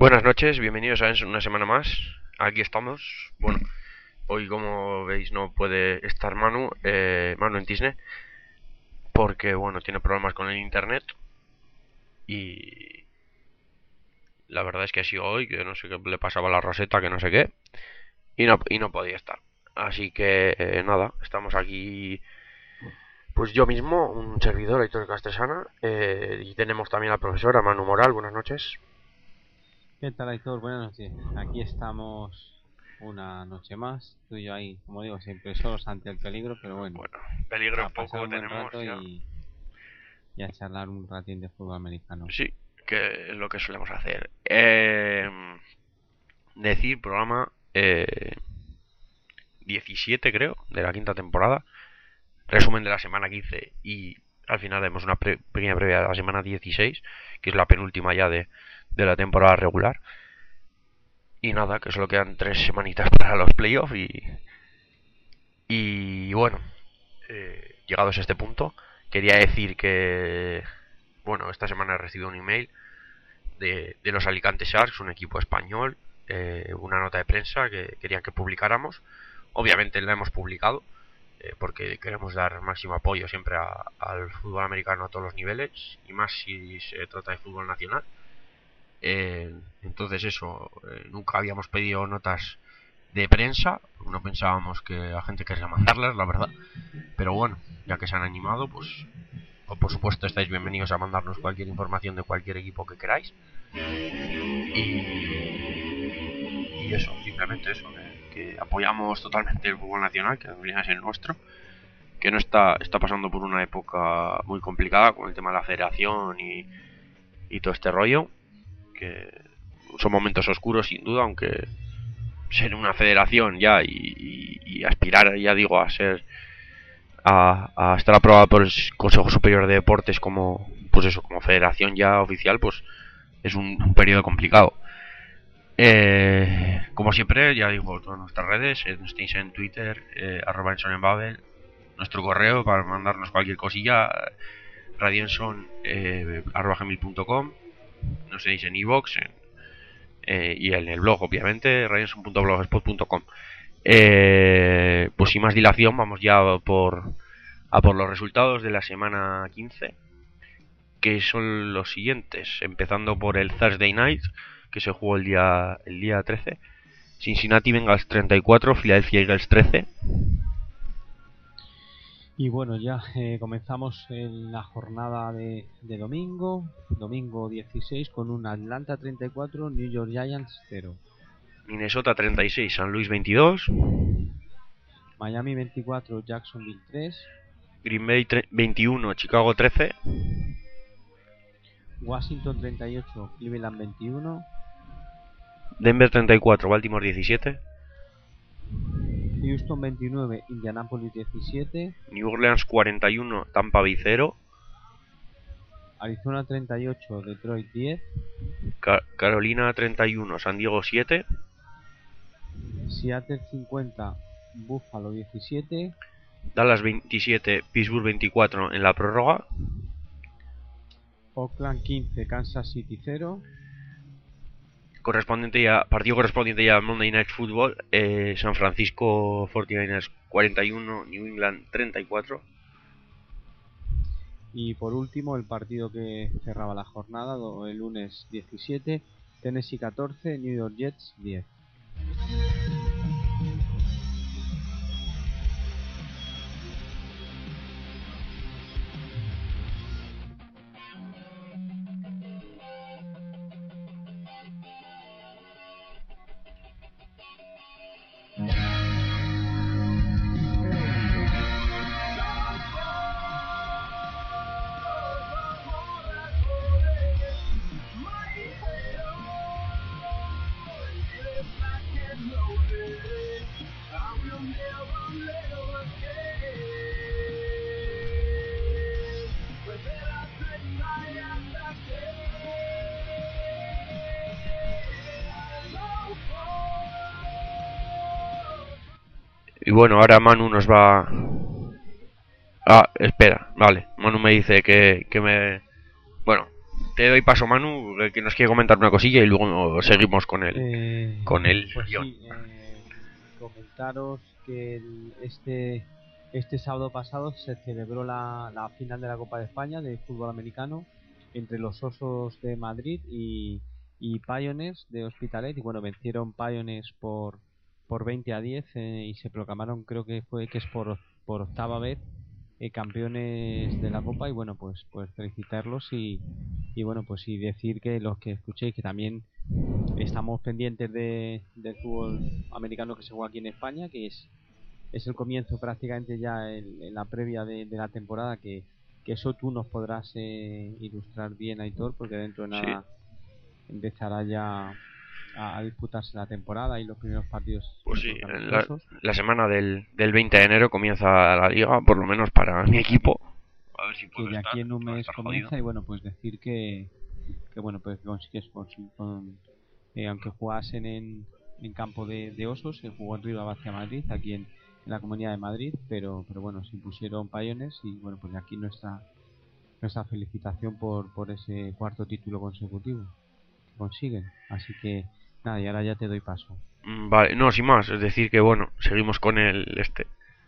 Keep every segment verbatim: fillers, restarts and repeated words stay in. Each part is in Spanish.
Buenas noches, bienvenidos a una semana más. Aquí estamos. Bueno, hoy como veis no puede estar Manu, eh, Manu en Disney, porque bueno, tiene problemas con el internet y la verdad es que ha sido hoy, que no sé qué le pasaba a la Rosetta, que no sé qué, y no, y no podía estar. Así que eh, nada, estamos aquí, pues yo mismo, un servidor, Aitor Castresana, eh, y tenemos también a la profesora Manu Moral. Buenas noches. ¿Qué tal, Aitor? Buenas noches. Aquí estamos una noche más. Tú y yo ahí, como digo, siempre solos ante el peligro, pero bueno, Bueno, peligro a pasar poco un buen tenemos rato ya. y, y a charlar un ratín de fútbol americano. Sí, que es lo que solemos hacer. Eh, decir, programa eh, diecisiete, creo, de la quinta temporada. Resumen de la semana quince y al final vemos una pre pequeña previa de la semana dieciséis, que es la penúltima ya de, de la temporada regular. Y nada, que solo quedan tres semanitas para los playoffs y, y bueno, eh, llegados a este punto, quería decir que, bueno, esta semana he recibido un email de, de los Alicante Sharks, un equipo español, eh, una nota de prensa que querían que publicáramos. Obviamente la hemos publicado, eh, porque queremos dar máximo apoyo siempre a, al fútbol americano a todos los niveles, y más si se trata de fútbol nacional. Eh, entonces eso, eh, nunca habíamos pedido notas de prensa, no pensábamos que la gente querría mandarlas, la verdad. Pero bueno, ya que se han animado, pues por supuesto estáis bienvenidos a mandarnos cualquier información de cualquier equipo que queráis. Y, y eso, simplemente eso, que, que apoyamos totalmente el fútbol nacional, que debería ser el nuestro, que no está, está pasando por una época muy complicada con el tema de la federación y, y todo este rollo, que son momentos oscuros sin duda, aunque ser una federación ya y, y, y aspirar, ya digo, a ser a, a estar aprobada por el Consejo Superior de Deportes como, pues eso, como federación ya oficial, pues es un, un periodo complicado. Eh, como siempre, ya digo, todas nuestras redes, eh, estéis en Twitter, eh, arroba en Babel, nuestro correo para mandarnos cualquier cosilla, radienson, eh, arroba gmail punto com, nos tenéis en iVoox en, eh, y en el blog, obviamente, radienson punto blogspot punto com. Eh, pues sin más dilación, vamos ya por, a por los resultados de la semana quince, que son los siguientes, empezando por el Thursday Night, que se jugó el día, el día trece. Cincinnati Bengals treinta y cuatro, Philadelphia Eagles trece. Y bueno, ya eh, comenzamos en la jornada de, de domingo, domingo dieciséis, con un Atlanta treinta y cuatro, New York Giants cero. Minnesota treinta y seis, San Luis veintidós. Miami veinticuatro, Jacksonville tres. Green Bay veintiuno, Chicago trece. Washington treinta y ocho, Cleveland veintiuno. Denver treinta y cuatro, Baltimore diecisiete. Houston veintinueve, Indianapolis diecisiete. New Orleans cuarenta y uno, Tampa Bay cero. Arizona treinta y ocho, Detroit diez. Ca Carolina treinta y uno, San Diego siete. Seattle cincuenta, Buffalo diecisiete. Dallas veintisiete, Pittsburgh veinticuatro en la prórroga. Oakland quince, Kansas City cero. Correspondiente ya, partido correspondiente ya al Monday Night Football, eh, San Francisco cuarenta y nueve ers cuarenta y uno, New England treinta y cuatro. Y por último, el partido que cerraba la jornada, el lunes diecisiete, Tennessee catorce, New York Jets diez. Y bueno, ahora Manu nos va... Ah, espera, vale. Manu me dice que, que me... Bueno, te doy paso, Manu, que nos quiere comentar una cosilla y luego seguimos con el, Eh, con el pues guión. sí, eh, comentaros que el- este este sábado pasado se celebró la, la final de la Copa de España de fútbol americano entre los Osos de Madrid y, y Pioneers de Hospitalet, y bueno, vencieron Pioneers por por veinte a diez, eh, y se proclamaron, creo que fue que es por, por octava vez, eh, campeones de la Copa. Y bueno, pues pues felicitarlos y, y bueno, pues y decir que los que escuchéis que también estamos pendientes de, del fútbol americano que se juega aquí en España, que es, es el comienzo prácticamente ya en, en la previa de, de la temporada, que, que eso tú nos podrás eh, ilustrar bien, Aitor, porque dentro de Sí. nada empezará ya a, a disputarse la temporada y los primeros partidos Pues sí, son en la, amistosos. la semana del, del veinte de enero comienza la liga, por lo menos para mi equipo. A ver si Que puedo de estar, aquí en un que va a mes estar comienza, jodido. y bueno, pues decir que, que bueno, pues consigues con, con- eh, aunque jugasen en, en campo de, de Osos, se jugó en Rivas hacia Madrid, aquí en, en la Comunidad de Madrid, pero pero bueno, se impusieron Pioneers. Y bueno, pues de aquí nuestra nuestra felicitación por, por ese cuarto título consecutivo que consiguen. Así que nada, y ahora ya te doy paso. Mm, Vale, no, sin más, es decir que bueno, seguimos con el este.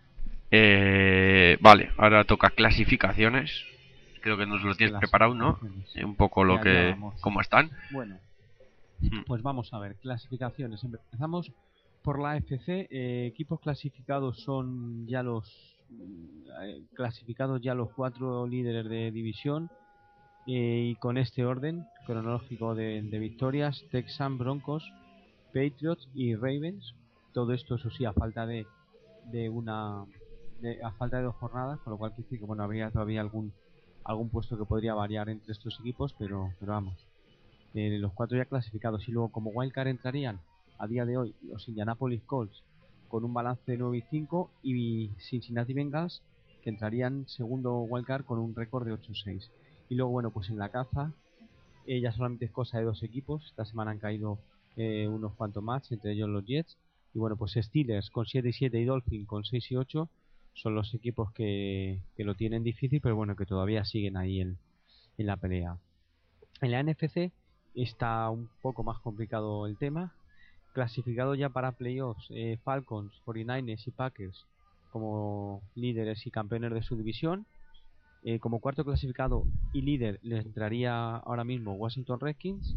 Eh, vale, ahora toca clasificaciones. Creo que nos lo tienes preparado, ¿no? Clasificaciones. Eh, un poco Y lo allá que, vamos. cómo están. Bueno, Mm, pues vamos a ver, clasificaciones. Empezamos por la A F C. Eh, equipos clasificados son ya los eh, clasificados ya los cuatro líderes de división, eh, y con este orden cronológico de, de victorias: Texans, Broncos, Patriots y Ravens. Todo esto, eso sí, a falta de, de una de- a falta de dos jornadas, con lo cual quiere decir que bueno, habría todavía algún algún puesto que podría variar entre estos equipos, pero pero vamos, eh, los cuatro ya clasificados. Y luego, como wildcard, entrarían a día de hoy los Indianapolis Colts con un balance de nueve y cinco, y Cincinnati Bengals, que entrarían segundo wildcard con un récord de ocho y seis. Y luego, bueno, pues en la caza, eh, ya solamente es cosa de dos equipos. Esta semana han caído eh, unos cuantos más, entre ellos los Jets. Y bueno, pues Steelers con siete y siete y Dolphins con seis y ocho son los equipos que, que lo tienen difícil, pero bueno, que todavía siguen ahí en, en la pelea. En la N F C está un poco más complicado el tema. Clasificado ya para playoffs, eh, Falcons, cuarenta y nueve ers y Packers como líderes y campeones de su división. Eh, como cuarto clasificado y líder les entraría ahora mismo Washington Redskins.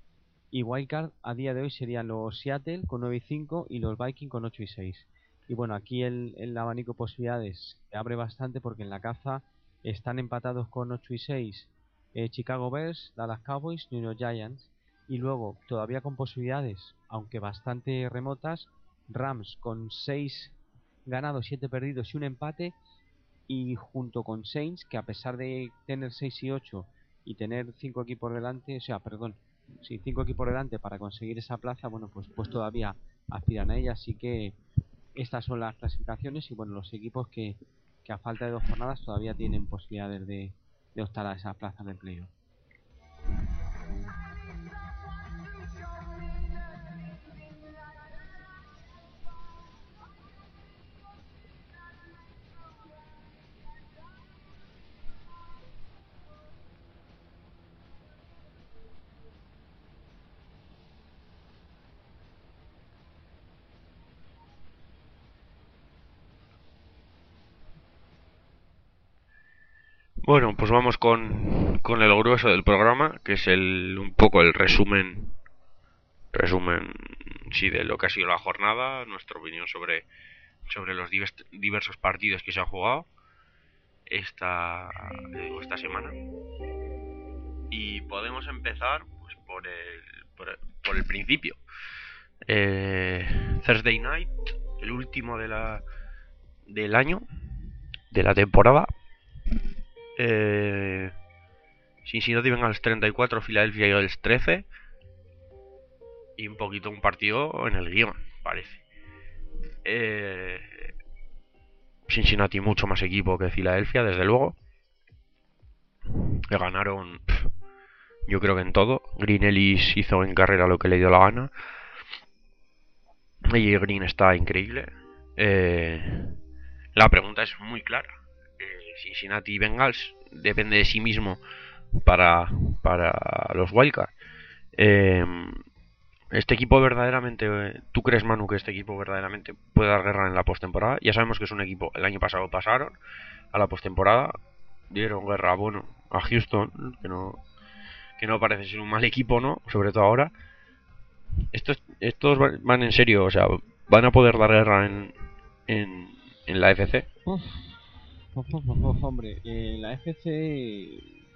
Y wildcard a día de hoy serían los Seattle con nueve y cinco y los Vikings con ocho y seis. Y bueno, aquí el, el abanico de posibilidades se abre bastante, porque en la caza están empatados con ocho y seis eh, Chicago Bears, Dallas Cowboys, New York Giants. Y luego, todavía con posibilidades, aunque bastante remotas, Rams con seis ganados, siete perdidos y un empate. Y junto con Saints, que a pesar de tener seis y ocho y tener cinco equipos delante, o sea, perdón, sí, cinco equipos delante para conseguir esa plaza, bueno, pues pues todavía aspiran a ella. Así que estas son las clasificaciones, y bueno, los equipos que, que a falta de dos jornadas todavía tienen posibilidades de, de optar a esa plaza de playoff. Bueno, pues vamos con, con el grueso del programa, que es el un poco el resumen, resumen, sí, de lo que ha sido la jornada, nuestra opinión sobre, sobre los divers- diversos partidos que se han jugado esta, eh, esta semana. Y podemos empezar pues por el, por el, por el principio. Eh, Thursday Night, el último de la del año, de la temporada. Eh, Cincinnati Bengals treinta y cuatro, Philadelphia Eagles trece. Y un poquito un partido en el guión, parece. Eh, Cincinnati mucho más equipo que Philadelphia, desde luego. Le ganaron, pff, yo creo que en todo. Green Ellis hizo en carrera lo que le dio la gana. Y Green está increíble. Eh, la pregunta es muy clara. Eh, Cincinnati Bengals depende de sí mismo para, para los Wildcards. Eh, este equipo verdaderamente, eh, ¿tú crees, Manu, que este equipo verdaderamente puede dar guerra en la postemporada? Ya sabemos que es un equipo, el año pasado pasaron a la postemporada, dieron guerra, bueno, a Houston, que no, que no parece ser un mal equipo, ¿no? Sobre todo ahora. Estos, estos van en serio, o sea, van a poder dar guerra en, en, en la F C. Uf, uf, uf, uf, hombre, eh, la F C,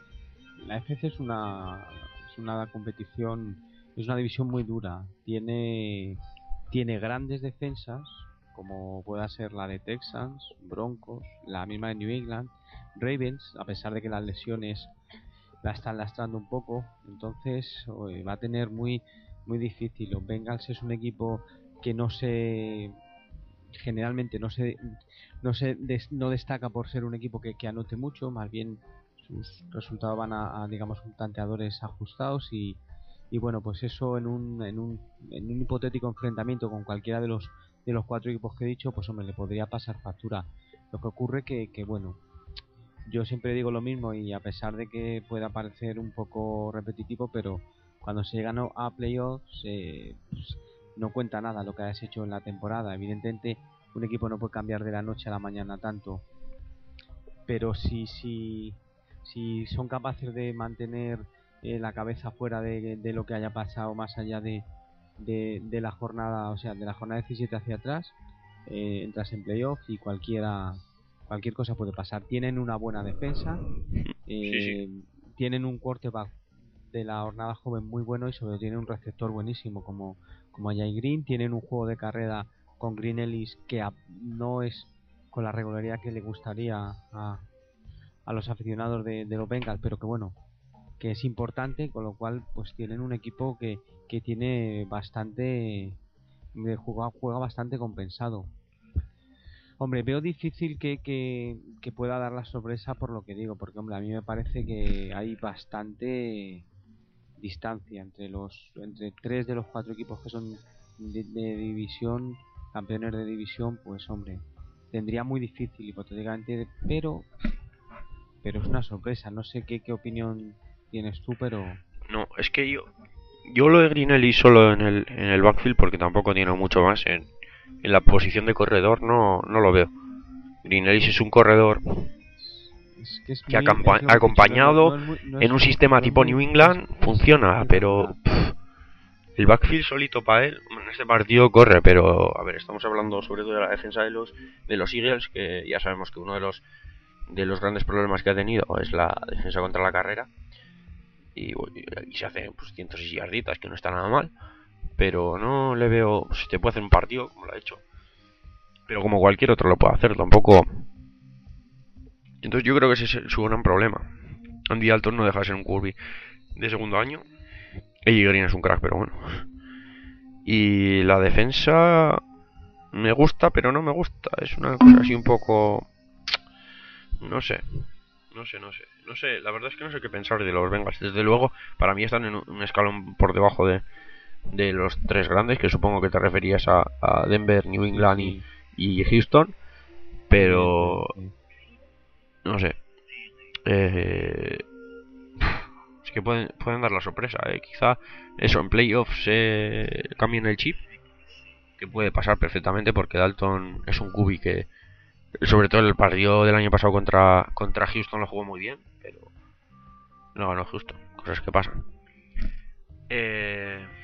la F C es una, es una competición, es una división muy dura. Tiene, tiene grandes defensas, como pueda ser la de Texans, Broncos, la misma de New England, Ravens, a pesar de que las lesiones la están lastrando un poco, entonces oye, va a tener muy, muy difícil. Los Bengals es un equipo que no se generalmente no se no se des, no destaca por ser un equipo que, que anote mucho, más bien sus resultados van a, a digamos un tanteadores ajustados y, y bueno, pues eso en un, en un en un hipotético enfrentamiento con cualquiera de los de los cuatro equipos que he dicho, pues hombre, le podría pasar factura. Lo que ocurre que, que bueno, yo siempre digo lo mismo y a pesar de que pueda parecer un poco repetitivo, pero cuando se llega a playoffs eh, pues, no cuenta nada lo que hayas hecho en la temporada. Evidentemente un equipo no puede cambiar de la noche a la mañana tanto, pero si, si, si son capaces de mantener eh, la cabeza fuera de, de lo que haya pasado más allá de, de, de la jornada, o sea, de la jornada diecisiete hacia atrás, eh, entras en playoff y cualquiera cualquier cosa puede pasar. Tienen una buena defensa, Sí, sí. eh, tienen un quarterback de la jornada joven muy bueno y sobre todo tienen un receptor buenísimo como, como Jay Green. Tienen un juego de carrera con Green Ellis que a, no es con la regularidad que le gustaría a, a los aficionados de, de los Bengals, pero que bueno, que es importante, con lo cual pues tienen un equipo que, que tiene bastante, juega, juega bastante compensado. Hombre, veo difícil que, que, que pueda dar la sorpresa por lo que digo, porque hombre, a mí me parece que hay bastante distancia entre los entre tres de los cuatro equipos que son de, de división, campeones de división, pues hombre, tendría muy difícil hipotéticamente, pero pero es una sorpresa. No sé qué, qué opinión tienes tú, pero No, es que yo, yo lo de Grinelli solo en el, en el backfield porque tampoco tiene mucho más en, en la posición de corredor, no, no lo veo. Grinelli es un corredor es que es que muy, es lo que te he dicho, no, no, acompañado no es muy, no en es, un sistema no es tipo muy, New es, England es, funciona, es pero verdad. pff, el backfield solito para él en este partido corre, pero a ver, estamos hablando sobre todo de la defensa de los de los Eagles, que ya sabemos que uno de los de los grandes problemas que ha tenido es la defensa contra la carrera y, y se hace pues ciento seis yarditas, que no está nada mal, pero no le veo, si te puede hacer un partido como lo ha hecho, pero como cualquier otro lo puede hacer, tampoco. Entonces yo creo que ese es su gran problema. Andy Dalton no deja de ser un Kirby de segundo año. A J. Green es un crack, pero bueno. Y la defensa me gusta, pero no me gusta. Es una cosa así un poco... No sé. No sé, no sé. No sé, la verdad es que no sé qué pensar de los Bengals. Desde luego, para mí están en un escalón por debajo de, de los tres grandes, que supongo que te referías a, a Denver, New Sí, England y, sí, y Houston. Pero... evidentemente. No sé. Eh, es que pueden, pueden dar la sorpresa, ¿eh? Quizá eso en playoffs eh, cambien el chip, que puede pasar perfectamente porque Dalton es un cubi que, sobre todo el partido del año pasado contra, contra Houston lo jugó muy bien, pero no ganó justo, cosas que pasan. Eh,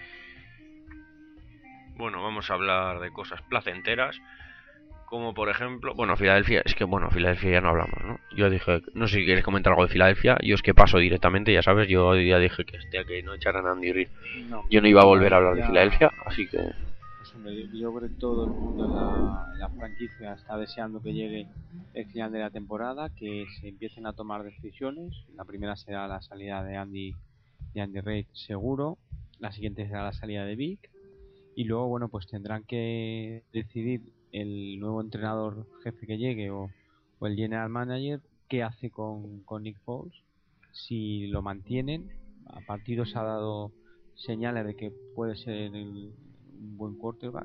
bueno, vamos a hablar de cosas placenteras, como por ejemplo, bueno, Filadelfia, es que bueno, Filadelfia ya no hablamos, ¿no? Yo dije, no sé si quieres comentar algo de Filadelfia, yo es que paso directamente, ya sabes, yo hoy día dije que este que no echaran a Andy Reid, No, yo no iba a volver a hablar de Filadelfia, Filadelfia, así que pues hombre, yo creo que todo el mundo en la, en la franquicia está deseando que llegue el final de la temporada, que se empiecen a tomar decisiones. La primera será la salida de Andy, de Andy Reid seguro, la siguiente será la salida de Vic y luego bueno pues tendrán que decidir el nuevo entrenador jefe que llegue o, o el general manager qué hace con, con Nick Foles, si lo mantienen. A partidos ha dado señales de que puede ser el- un buen quarterback,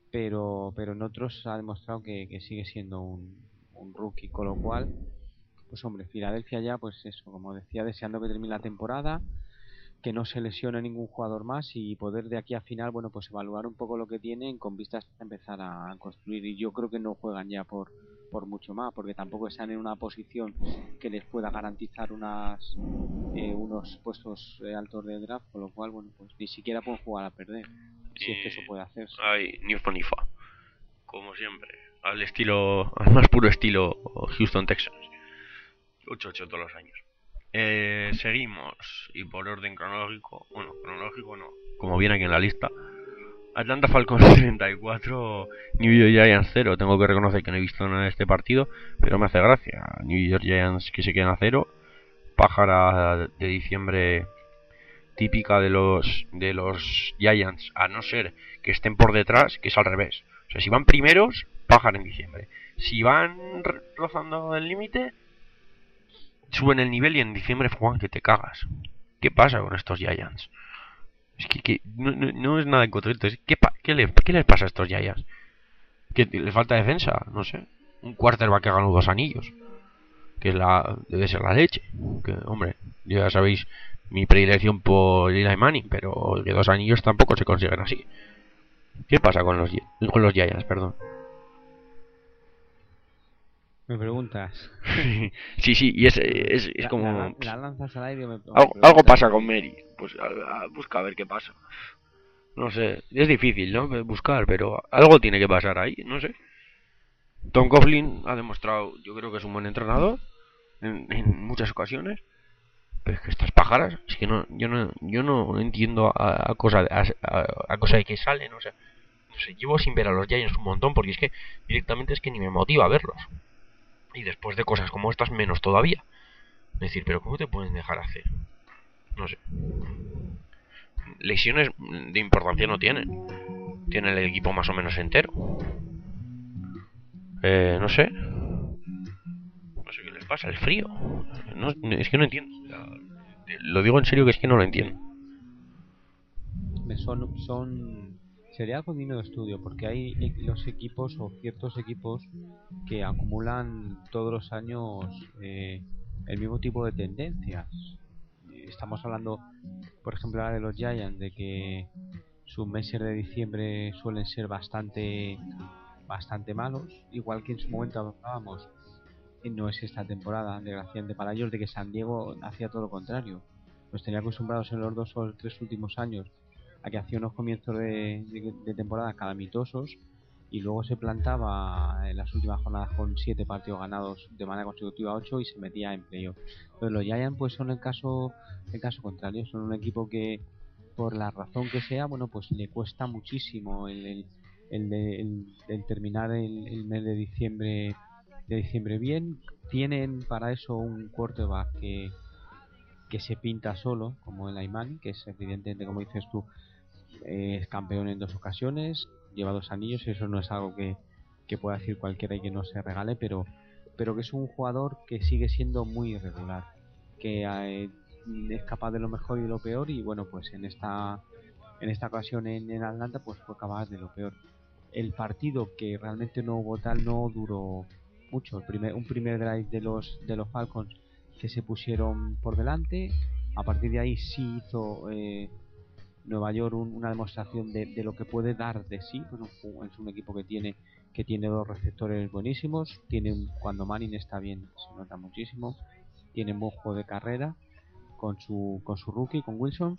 pero pero en otros ha demostrado que, que sigue siendo un, un rookie, con lo cual Pues hombre, Filadelfia ya, pues eso, como decía, deseando que termine la temporada, que no se lesione ningún jugador más y poder de aquí a final, bueno, pues evaluar un poco lo que tienen con vistas a empezar a construir. Y yo creo que no juegan ya por, por mucho más, porque tampoco están en una posición que les pueda garantizar unas eh, unos puestos eh, altos de draft, con lo cual, bueno, pues ni siquiera pueden jugar a perder, si es que eso Y puede hacerse. hay ni fu ni fa, como siempre, al estilo, al más puro estilo Houston Texans, ocho ocho todos los años. Eh, seguimos, y por orden cronológico, bueno, cronológico no, como viene aquí en la lista, Atlanta Falcons treinta y cuatro, New York Giants cero. Tengo que reconocer que no he visto nada de este partido, pero me hace gracia. New York Giants que se quedan a cero, pájara de diciembre típica de los de los Giants, a no ser que estén por detrás, que es al revés. O sea, si van primeros, pájara en diciembre. Si van rozando el límite, suben el nivel y en diciembre juegan que te cagas. ¿Qué pasa con estos Giants? Es que, que no, no, no es nada encontrado. ¿Qué, qué, le, ¿Qué les pasa a estos Giants? ¿Que les falta defensa? No sé. Un quarterback que ha ganado dos anillos. Que la, debe ser la leche. Que, hombre, ya sabéis mi predilección por Eli Manning, pero que dos anillos tampoco se consiguen así. ¿Qué pasa con los, con los Giants? Perdón. Me preguntas. Sí, sí, y es, es, es la, como... La, la lanzas al aire. Me, algo, algo pasa con Mary. Pues a, a, busca a ver qué pasa. No sé, es difícil, ¿no? Buscar, pero algo tiene que pasar ahí, no sé. Tom Coughlin ha demostrado, yo creo que es un buen entrenador en, en muchas ocasiones, pero es que estas pájaras, es que no, yo no, yo no entiendo a, a cosa, a, a, a cosa de que salen, o sea, no sé, llevo sin ver a los Giants un montón porque es que directamente es que ni me motiva verlos. Y después de cosas como estas menos todavía. Es decir, pero ¿cómo te pueden dejar hacer? No sé. Lesiones de importancia no tienen. Tienen el equipo más o menos entero. Eh, no sé. No sé qué les pasa, el frío. No, es que no entiendo. Lo digo en serio, que es que no lo entiendo. Son, son sería algo digno de estudio, porque hay los equipos o ciertos equipos que acumulan todos los años eh, el mismo tipo de tendencias. Estamos hablando, por ejemplo, ahora de los Giants, de que sus meses de diciembre suelen ser bastante bastante malos, igual que en su momento hablábamos, no es esta temporada, desgraciadamente para ellos, de que San Diego hacía todo lo contrario. Nos tenía acostumbrados en los dos o tres últimos años a que hacía unos comienzos de, de, de temporada calamitosos y luego se plantaba en las últimas jornadas con siete partidos ganados de manera consecutiva, ocho, y se metía en playoff. Pero los Giants pues son el caso el caso contrario, son un equipo que por la razón que sea, bueno, pues le cuesta muchísimo el, el, el, de, el, el terminar el, el mes de diciembre de diciembre bien. Tienen para eso un quarterback que que se pinta solo, como el Aymani, que es evidentemente, como dices tú, eh, es campeón en dos ocasiones, lleva dos anillos, y eso no es algo que, que pueda decir cualquiera y que no se regale, pero, pero que es un jugador que sigue siendo muy irregular, que eh, es capaz de lo mejor y de lo peor, y bueno, pues en esta en esta ocasión en, en Atlanta pues fue capaz de lo peor. El partido, que realmente no hubo tal, no duró mucho. El primer, un primer drive de los de los Falcons que se pusieron por delante. A partir de ahí sí hizo eh, Nueva York un, una demostración de, de lo que puede dar de sí. Pues un, es un equipo que tiene que tiene dos receptores buenísimos. Tiene un, cuando Manning está bien se nota muchísimo. Tiene un buen juego de carrera con su con su rookie, con Wilson.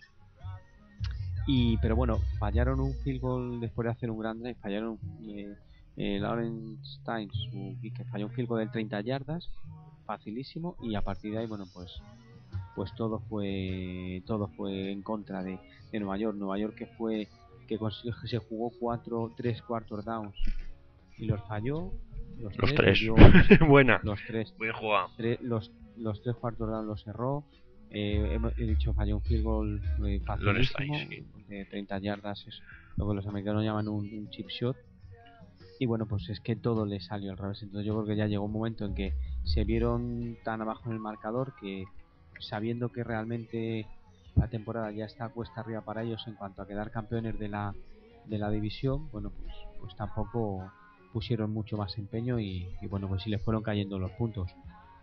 Y pero bueno, fallaron un field goal después de hacer un gran drive. Fallaron eh, eh, Lawrence Stein, su que falló un field goal de treinta yardas, facilísimo, y a partir de ahí, bueno, pues pues todo fue todo fue en contra de, de Nueva York. Nueva York que fue que consiguió, que se jugó cuatro tres quarter downs y los falló los, los tres, tres. dio, Buena. Los tres. Bien jugado. Tre, los, los tres quarter downs los cerró. Eh, he dicho, falló un field goal eh, facilísimo, sí, de treinta yardas, es lo que los americanos llaman un, un chip shot. Y bueno, pues es que todo le salió al revés. Entonces yo creo que ya llegó un momento en que se vieron tan abajo en el marcador que, sabiendo que realmente la temporada ya está cuesta arriba para ellos en cuanto a quedar campeones de la de la división, bueno, pues pues tampoco pusieron mucho más empeño y, y bueno, pues sí les fueron cayendo los puntos.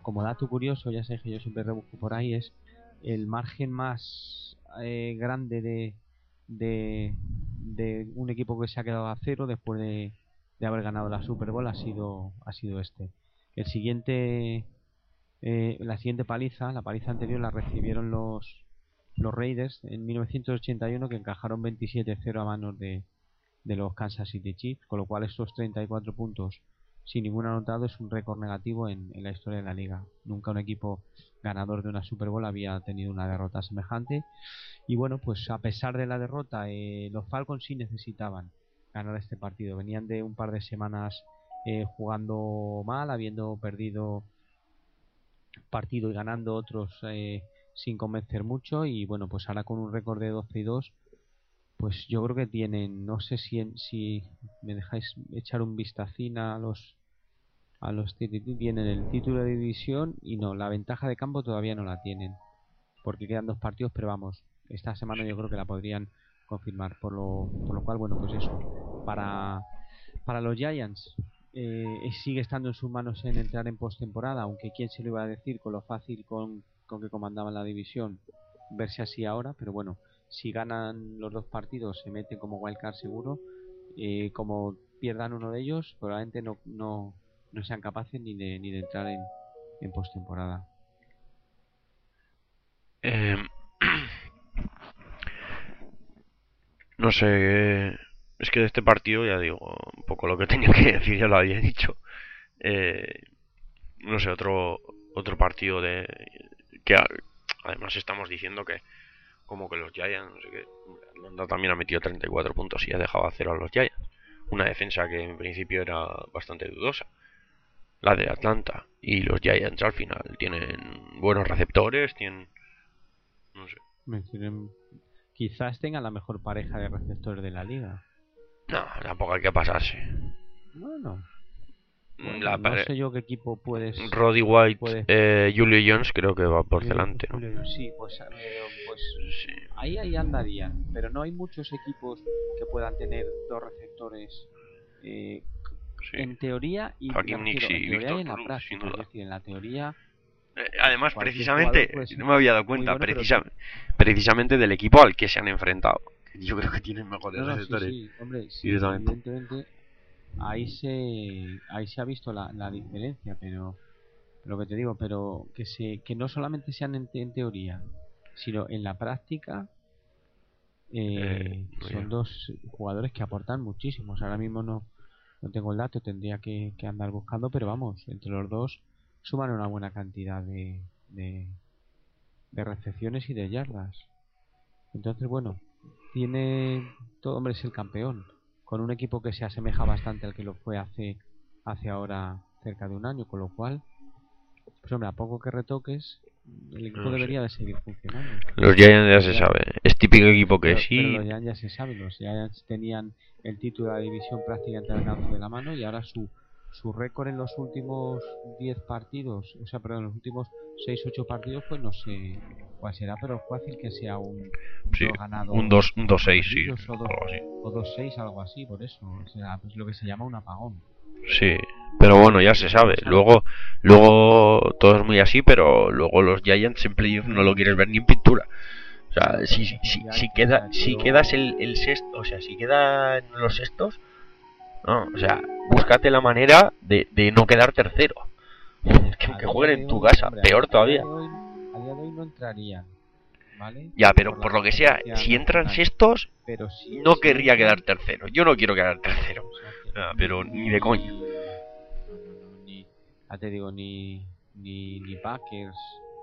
como dato curioso, ya sabéis que yo siempre rebusco por ahí, es el margen más eh, grande de, de, de un equipo que se ha quedado a cero después de, de haber ganado la Super Bowl ha sido, ha sido este. El siguiente, eh, la siguiente paliza, la paliza anterior la recibieron los, los Raiders en mil novecientos ochenta y uno, que encajaron veintisiete cero a manos de, de los Kansas City Chiefs, con lo cual estos treinta y cuatro puntos sin ningún anotado es un récord negativo en, en la historia de la liga. Nunca un equipo ganador de una Super Bowl había tenido una derrota semejante. Y bueno, pues a pesar de la derrota, eh, los Falcons sí necesitaban ganar este partido. Venían de un par de semanas eh, jugando mal, habiendo perdido partido y ganando otros eh, sin convencer mucho. Y bueno, pues ahora con un récord de doce y dos, pues yo creo que tienen, no sé si en, si me dejáis echar un vistacín a los a los T T T, tienen el título de división y no, la ventaja de campo todavía no la tienen, porque quedan dos partidos, pero vamos, esta semana yo creo que la podrían confirmar, por lo, por lo cual, bueno, pues eso, para, para los Giants eh, sigue estando en sus manos en entrar en postemporada, aunque quién se lo iba a decir con lo fácil con, con que comandaban la división, verse así ahora, pero bueno, si ganan los dos partidos se meten como wildcard seguro, eh, como pierdan uno de ellos probablemente no, no, no sean capaces ni de, ni de entrar en, en postemporada. Eh, no sé, es que de este partido ya digo, un poco lo que tenía que decir ya lo había dicho. Eh, no sé, otro otro partido de que además estamos diciendo que como que los Giants, no sé qué, Atlanta también ha metido treinta y cuatro puntos y ha dejado a cero a los Giants. Una defensa que en principio era bastante dudosa, la de Atlanta, y los Giants al final tienen buenos receptores, tienen, no sé. Me tienen, quizás tengan la mejor pareja de receptores de la liga. No, tampoco hay que pasarse. Bueno, bueno la no sé yo qué equipo puedes. Roddy White, puedes... Eh, Julio Jones creo que va por Julio, delante, ¿no? Julio, sí, pues, eh, pues sí. ahí ahí andarían, pero no hay muchos equipos que puedan tener dos receptores eh, sí. en teoría y Hakim Nicks y Víctor en la Cruz, práctica, sin duda. Es decir, en la teoría. Eh, además, precisamente, pues, no me había dado cuenta, bueno, precisa, pero... precisamente del equipo al que se han enfrentado. Yo creo que tienen mejores no, no, receptores. Sí, sí, hombre, sí, evidentemente ahí se ahí se ha visto la, la diferencia, pero lo que te digo, pero que se que no solamente sean en, en teoría, sino en la práctica eh, eh, son dos jugadores que aportan muchísimo. O sea, ahora mismo no, no tengo el dato, tendría que, que andar buscando, pero vamos, entre los dos suman una buena cantidad de, de, de recepciones y de yardas. Entonces, bueno, tiene todo, hombre, es el campeón, con un equipo que se asemeja bastante al que lo fue hace hace ahora cerca de un año, con lo cual, pues hombre, a poco que retoques, el equipo no debería sé. de seguir funcionando. Los Giants ya se sabe, es típico equipo que pero, sí. Pero los Giants ya se sabe, los Giants tenían el título de la división prácticamente al alcance de la mano y ahora su su récord en los últimos diez partidos, o sea, perdón, en los últimos seis ocho partidos, pues no sé cuál será, pero es fácil que sea un sí, dos ganado, un dos seis, sí, o dos seis, algo así, por eso, o sea, pues lo que se llama un apagón. Sí, pero bueno, ya se sabe. Luego, luego todo es muy así, pero luego los Giants en playoff no lo quieres ver ni en pintura. O sea, si, si, si, si queda, si quedas el, el sexto, o sea, si quedan los sextos, no, o sea, búscate la manera de, de no quedar tercero. Que, que jueguen en tu casa, hombre, peor todavía. A día de hoy no entrarían, ¿vale? Ya, pero por, por lo que sea, si entran sextos, pero si, no si querría entran... quedar tercero. Yo no quiero quedar tercero. Ah, pero ni de coña. No, no, no, ni, ya te digo, ni ni, ni Packers,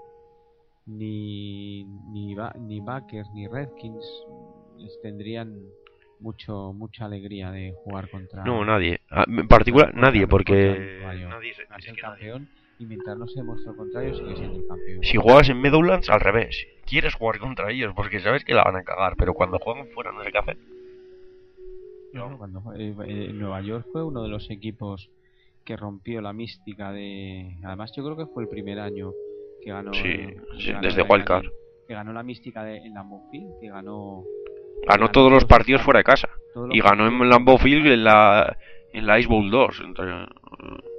ni ni, ni Packers, ni Redskins les tendrían mucho mucha alegría de jugar contra. No, nadie. En particular, contra, nadie, porque nadie es, es el campeón nadie. Y mientras no se demuestre lo contrario, sigue siendo el campeón. Si juegas en Meadowlands, al revés. Quieres jugar contra ellos porque sabes que la van a cagar, pero cuando juegan fuera no sé qué hacer. No, cuando eh, eh, Nueva York fue uno de los equipos que rompió la mística de. Además, yo creo que fue el primer año que ganó. Sí, que sí ganó desde Wildcard. Que ganó la mística de, en Lambeau Field, que ganó. Ganó que todos ganó los partidos fuera de casa. Y ganó en Lambeau Field en la, en la Ice Bowl dos. Entonces,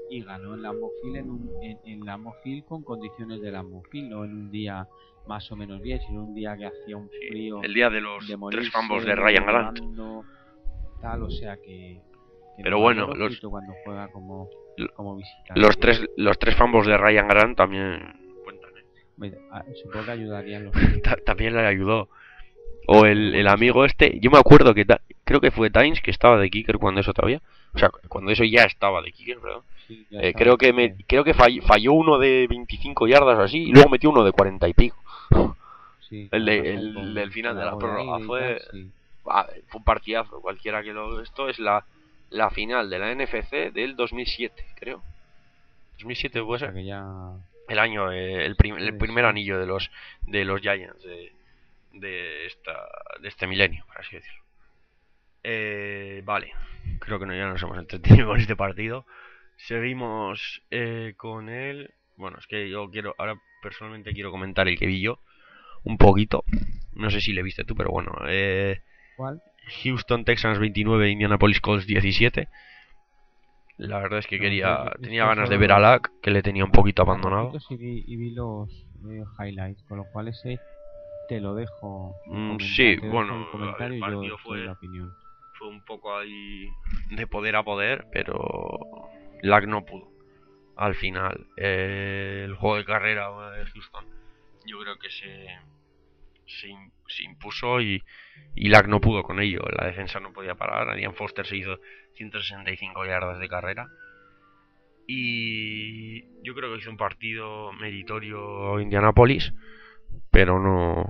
y ganó en Lambeau Field en, un, en, en Lambeau Field con condiciones de Lambeau Field, no en un día más o menos bien, sino un día que hacía un frío, sí, el día de los de tres morirse, fumbles de Ryan Grant, tal, o sea que, que pero bueno, los, cuando juega como, como visitante. Los tres, los tres fumbles de Ryan Grant también cuentan, ¿eh? Supongo que ayudarían los también le ayudó. O el, el amigo este, yo me acuerdo que ta, creo que fue Tynes que estaba de kicker cuando eso todavía, o sea, cuando eso ya estaba de kicker, ¿verdad? Sí, eh, creo que me, creo que falló, falló uno de veinticinco yardas o así y luego metió uno de cuarenta y pico. Sí, el, de, el con, del final de la prórroga fue, tal, sí. ah, fue un partidazo. Cualquiera que lo, esto es la, la final de la N F C del dos mil siete, creo. dos mil siete puede ser. O sea que ya... El año, eh, el, prim, el primer anillo de los de los Giants de, de esta de este milenio, por así decirlo. Eh, vale, creo que no, ya nos hemos entretenido con este partido. Seguimos eh, con él. Bueno, es que yo quiero, ahora personalmente quiero comentar el que vi yo un poquito. No sé si le viste tú, pero bueno. Eh, ¿Cuál? Houston Texans veintinueve, Indianapolis Colts diecisiete. La verdad es que no, quería, yo, tenía ganas de ver a Lack, que le tenía un poquito abandonado. Y vi, y vi los eh, highlights, con lo cual ese te lo dejo. Mm, sí, bueno, el partido fue, la opinión. fue un poco ahí de poder a poder, pero Lack no pudo. Al final, eh, el juego de carrera de Houston, yo creo que se, se, se impuso y, y Lack no pudo con ello. La defensa no podía parar. Arian Foster se hizo ciento sesenta y cinco yardas de carrera. Y yo creo que hizo un partido meritorio Indianapolis, pero no...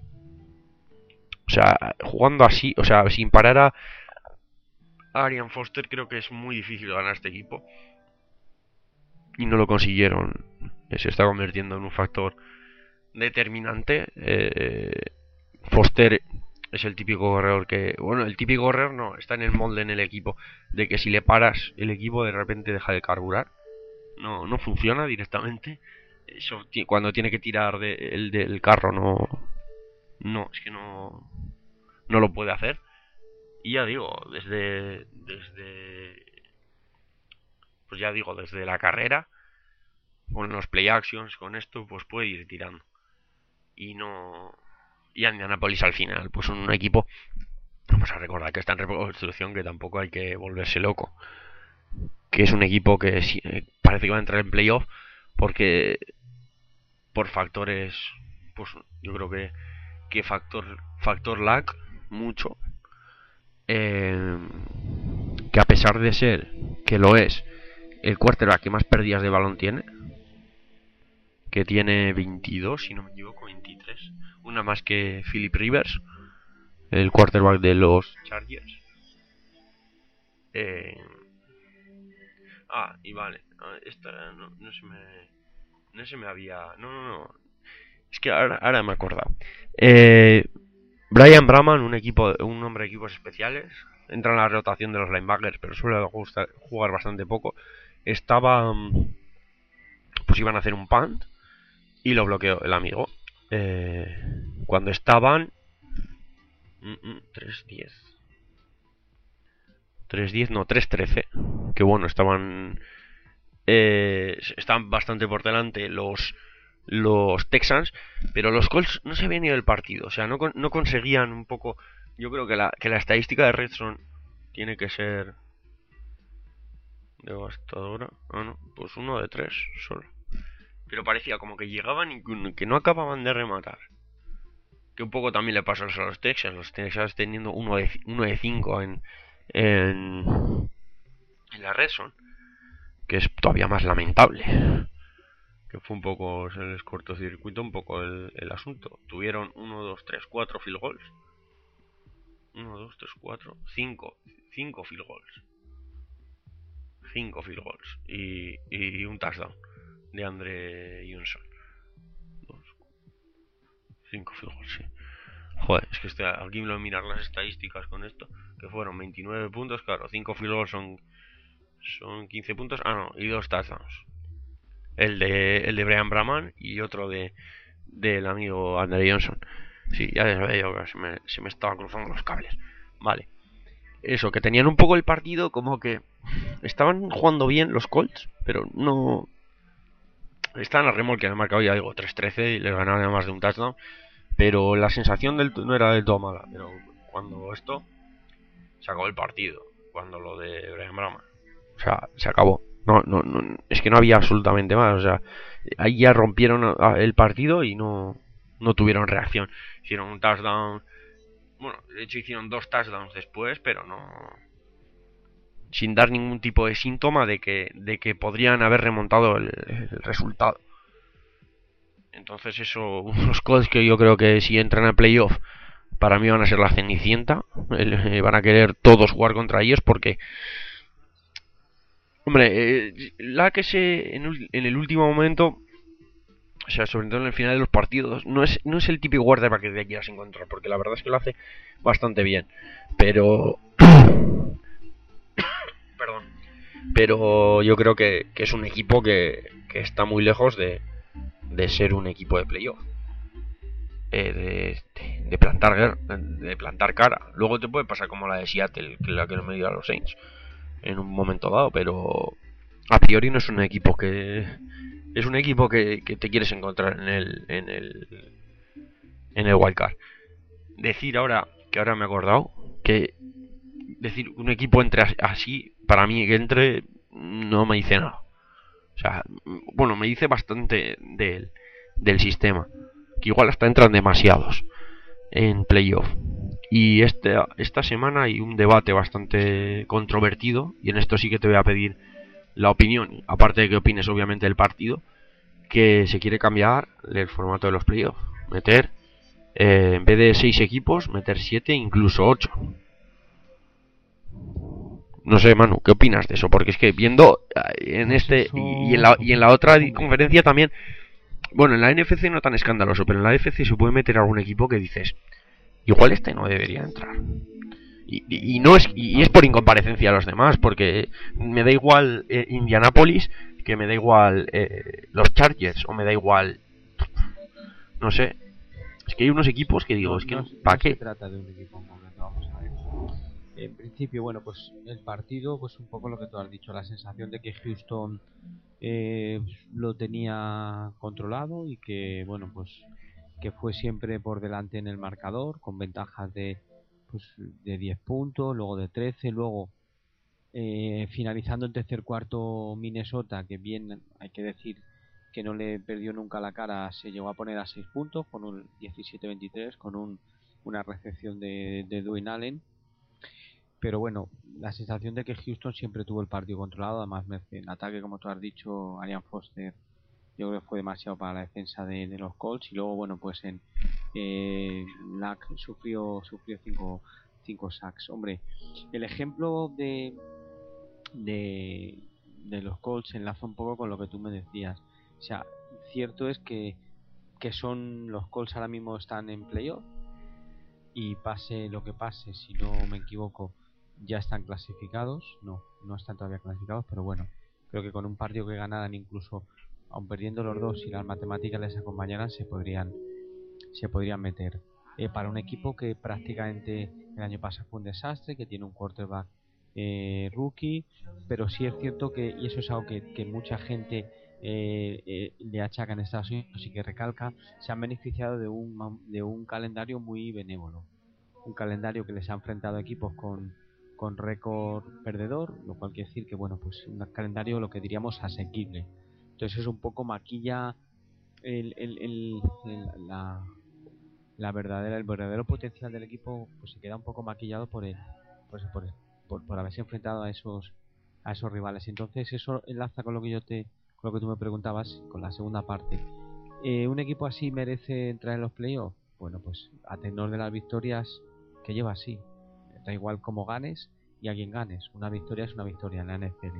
O sea, jugando así, o sea, sin parar a Arian Foster, creo que es muy difícil ganar este equipo. Y no lo consiguieron. Se está convirtiendo en un factor determinante. Eh, Foster es el típico corredor que... Bueno, el típico corredor no, está en el molde en el equipo de que si le paras, el equipo de repente deja de carburar. No, no funciona directamente. Eso, cuando tiene que tirar de, el del carro, no... No, es que no... No lo puede hacer. Y ya digo, desde... Desde... Pues ya digo, desde la carrera, con los play actions, con esto, pues puede ir tirando. Y no... Y Indianapolis al final, pues un equipo... Vamos a recordar que está en reconstrucción, que tampoco hay que volverse loco. Que es un equipo que eh, parece que va a entrar en playoff, porque por factores, pues yo creo que que factor factor lag mucho, eh, que a pesar de ser que lo es el quarterback que más pérdidas de balón tiene, que tiene veintidós, si no me equivoco, veintitrés, una más que Philip Rivers, el quarterback de los Chargers. Eh, ah, y vale, esta no, no se me no se me había, no, no, no, es que ahora, ahora me he acordado. Eh, Brian Braman, un equipo, un hombre de equipos especiales, entra en la rotación de los linebackers, pero suele gustar, jugar bastante poco. Estaba, pues iban a hacer un punt y lo bloqueó el amigo. Eh, cuando estaban tres diez, tres diez, no, tres trece, que bueno, estaban, eh, estaban bastante por delante los los Texans, pero los Colts no se habían ido del partido, o sea, no, no conseguían un poco. Yo creo que la, que la estadística de Redstone tiene que ser devastadora. Ah, no, pues uno de tres solo. Pero parecía como que llegaban y que no acababan de rematar. Que un poco también le pasó a los Texans, los Texans teniendo uno de, uno de cinco en, en, en la Redstone, que es todavía más lamentable. Que fue un poco, se les cortocircuitó un poco el, el asunto. Tuvieron uno, dos, tres, cuatro field goals. uno, dos, tres, cuatro, cinco. cinco field goals. cinco field goals. Y, y un touchdown de Andre Johnson. cinco field goals, sí. Joder, es que estoy aquí me lo mirar las estadísticas con esto. Que fueron veintinueve puntos, claro. cinco field goals son, son quince puntos. Ah, no, y dos touchdowns. El de, el de Brian Braman y otro de del amigo Andre Johnson. Sí, ya veo que se me, se me estaban cruzando los cables. Vale. Eso, que tenían un poco el partido como que estaban jugando bien los Colts, pero no... Estaban a remolque, han marcado ya digo tres trece y les ganaron más de un touchdown. Pero la sensación del, no era del todo mala. Pero cuando esto se acabó el partido, cuando lo de Brian Brahma, o sea, se acabó. No, no, no, es que no había absolutamente más. O sea, ahí ya rompieron el partido y no, no tuvieron reacción. Hicieron un touchdown. Bueno, de hecho hicieron dos touchdowns después, pero no, sin dar ningún tipo de síntoma de que, de que podrían haber remontado el, el resultado. Entonces eso, unos Colts que yo creo que si entran a playoff, para mí van a ser la cenicienta. Van a querer todos jugar contra ellos porque, hombre, eh, la que se en, en el último momento, o sea, sobre todo en el final de los partidos, no es, no es el típico quarterback que te quieras encontrar, porque la verdad es que lo hace bastante bien. Pero... Perdón. Pero yo creo que, que es un equipo que, que está muy lejos de, de ser un equipo de playoff. Eh, de, de, plantar de plantar cara. Luego te puede pasar como la de Seattle, que la que no me dio a los Saints en un momento dado, pero a priori no es un equipo que es un equipo que, que te quieres encontrar en el en el en el wildcard. Decir ahora que ahora me he acordado que decir un equipo entre así, para mí que entre no me dice nada. O sea, bueno, me dice bastante del, del sistema, que igual hasta entran demasiados en playoff. Y este, esta semana hay un debate bastante controvertido, y en esto sí que te voy a pedir la opinión, aparte de que opines obviamente del partido, que se quiere cambiar el formato de los playoffs. Meter, eh, en vez de seis equipos, meter siete, incluso ocho. No sé, Manu, ¿qué opinas de eso? Porque es que viendo en Pues este eso, y en la, y en la otra hombre, conferencia también, bueno, en la N F C no tan escandaloso, pero en la A F C se puede meter algún equipo que dices, igual este no debería entrar. Y, y, y no es y es por incomparecencia a los demás, porque me da igual eh, Indianapolis que me da igual eh, los Chargers, o me da igual, no sé. Es que hay unos equipos que digo, no, es que no, ¿para no se qué? trata de un equipo en concreto, vamos a ver. En principio, bueno, pues el partido, pues un poco lo que tú has dicho, la sensación de que Houston eh, lo tenía controlado y que, bueno, pues que fue siempre por delante en el marcador, con ventajas de, pues, de diez puntos, luego de trece, luego eh, finalizando el tercer cuarto Minnesota, que bien hay que decir que no le perdió nunca la cara, se llegó a poner a seis puntos con un diecisiete veintitrés, con un, una recepción de, de Dwayne Allen. Pero bueno, la sensación de que Houston siempre tuvo el partido controlado, además en ataque, como tú has dicho, Arian Foster yo creo que fue demasiado para la defensa de, de los Colts. Y luego, bueno, pues en eh, Lack sufrió sufrió cinco, cinco sacks. Hombre, el ejemplo de, de de los Colts enlaza un poco con lo que tú me decías. O sea, cierto es que que son los Colts ahora mismo están en playoff, y pase lo que pase, si no me equivoco, ya están clasificados. No, no están todavía clasificados, pero bueno, creo que con un partido que ganaran, incluso aun perdiendo los dos, y las matemáticas les acompañaran, se podrían se podrían meter. Eh, para un equipo que prácticamente el año pasado fue un desastre, que tiene un quarterback eh, rookie, pero sí es cierto que, y eso es algo que, que mucha gente eh, eh, le achaca en Estados Unidos y que recalca, se han beneficiado de un, de un calendario muy benévolo, un calendario que les ha enfrentado a equipos con, con récord perdedor, lo cual quiere decir que, bueno, pues un calendario lo que diríamos asequible. Entonces es un poco maquilla el, el, el, el la, la verdadera el verdadero potencial del equipo, pues se queda un poco maquillado por el, pues por, el, por, por haberse enfrentado a esos a esos rivales. Entonces eso enlaza con lo que yo te con lo que tú me preguntabas, con la segunda parte. Eh, ¿un equipo así merece entrar en los playoffs? Bueno, pues a tenor de las victorias que lleva, sí. Da igual cómo ganes y a quién ganes. Una victoria es una victoria en la N F L.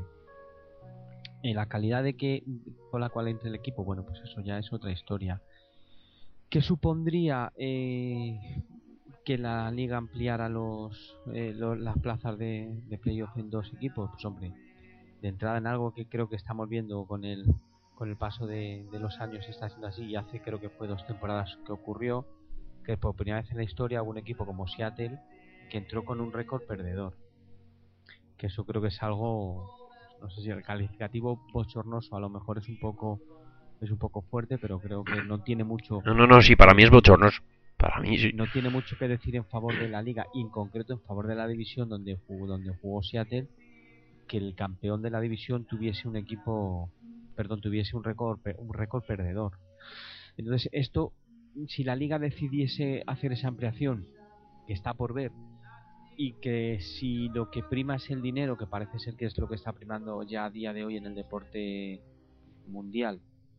En la calidad de que con la cual entre el equipo, bueno, pues eso ya es otra historia. ¿Qué supondría eh, que la liga ampliara los, eh, los las plazas de, de playoff en dos equipos? Pues hombre, de entrada en algo que creo que estamos viendo con el con el paso de, de los años está siendo así, y hace creo que fue dos temporadas que ocurrió, que por primera vez en la historia hubo un equipo como Seattle que entró con un récord perdedor, que eso creo que es algo, no sé si el calificativo bochornoso a lo mejor es un poco es un poco fuerte, pero creo que no tiene mucho No, no, no, sí, para mí es bochornoso. Para mí sí. No tiene mucho que decir en favor de la liga, y en concreto en favor de la división donde jugó, donde jugó Seattle, que el campeón de la división tuviese un equipo, perdón, tuviese un récord un récord perdedor. Entonces, esto, si la liga decidiese hacer esa ampliación, que está por ver, y que si lo que prima es el dinero, que parece ser que es lo que está primando ya a día de hoy en el deporte mundial,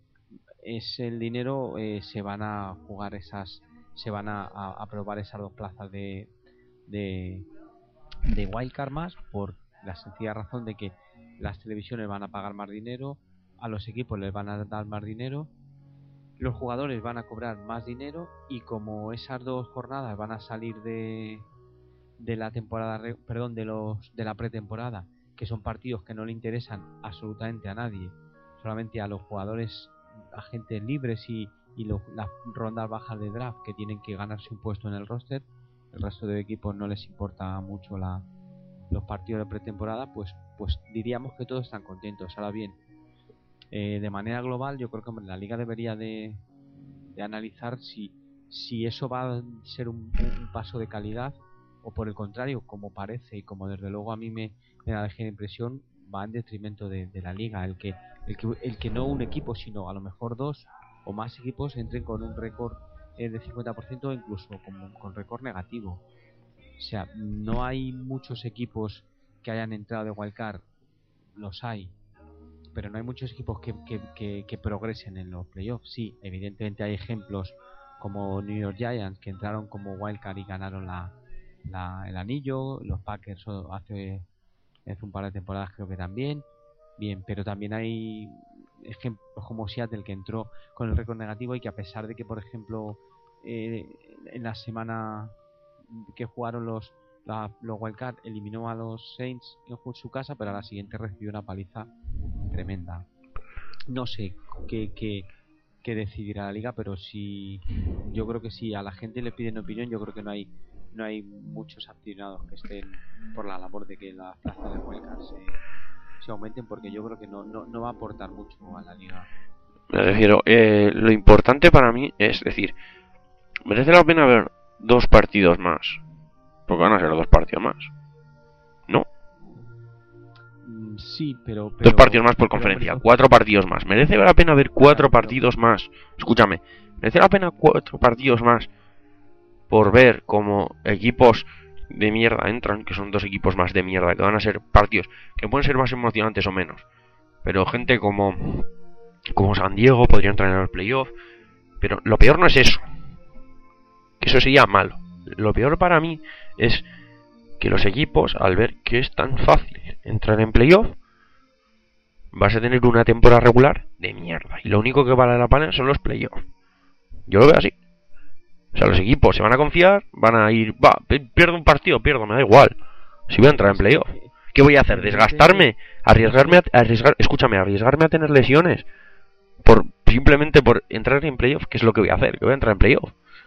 es el dinero, eh, se van a jugar esas, se van a, a, a probar esas dos plazas de, de, de wildcard más, por la sencilla razón de que las televisiones van a pagar más dinero, a los equipos les van a dar más dinero, los jugadores van a cobrar más dinero, y como esas dos jornadas van a salir de de la temporada, perdón, de los de la pretemporada, que son partidos que no le interesan absolutamente a nadie, solamente a los jugadores, agentes libres y, y lo, las rondas bajas de draft, que tienen que ganarse un puesto en el roster. El resto de equipos no les importa mucho la, los partidos de pretemporada, pues pues diríamos que todos están contentos. Ahora bien, eh, de manera global, yo creo que la liga debería de, de analizar si, si eso va a ser un, un paso de calidad, o por el contrario, como parece y como desde luego a mí me, me da la impresión, va en detrimento de, de la liga, el que, el que el que no un equipo, sino a lo mejor dos o más equipos entren con un récord eh, de cincuenta por ciento, o incluso con, con récord negativo. O sea, no hay muchos equipos que hayan entrado de wildcard, los hay, pero no hay muchos equipos que, que, que, que progresen en los playoffs. Sí, evidentemente hay ejemplos como New York Giants, que entraron como wildcard y ganaron la La, el anillo, los Packers hace, hace un par de temporadas creo que también, bien, pero también hay ejemplos como Seattle, que entró con el récord negativo y que a pesar de que, por ejemplo, eh, en la semana que jugaron los la, los Wildcard, eliminó a los Saints en su casa, pero a la siguiente recibió una paliza tremenda. No sé qué, qué, qué decidirá la liga, pero si yo creo que si a la gente le piden opinión, yo creo que no hay no hay muchos aficionados que estén por la labor de que las plazas de wildcard se, se aumenten, porque yo creo que no, no, no va a aportar mucho a la liga. Me refiero, eh, lo importante para mí es decir, merece la pena ver dos partidos más, porque van a ser dos partidos más, ¿no? Mm, sí, pero, pero dos partidos más por conferencia, pero, cuatro partidos más. Merece la pena ver cuatro partidos más. Escúchame, merece la pena cuatro partidos más por ver cómo equipos de mierda entran, que son dos equipos más de mierda, que van a ser partidos que pueden ser más emocionantes o menos, pero gente como como San Diego podría entrar en el playoff. Pero lo peor no es eso, que eso sería malo. Lo peor para mí es que los equipos, al ver que es tan fácil entrar en playoff, vas a tener una temporada regular de mierda, y lo único que vale la pena son los playoffs. Yo lo veo así. O sea, los equipos se van a confiar, van a ir, va, pierdo un partido, pierdo, me da igual. Si voy a entrar en playoff, ¿qué voy a hacer? ¿Desgastarme? ¿Arriesgarme a, arriesgar, escúchame, arriesgarme a tener lesiones? Por simplemente por entrar en playoff, ¿qué es lo que voy a hacer? Que voy a entrar en playoff.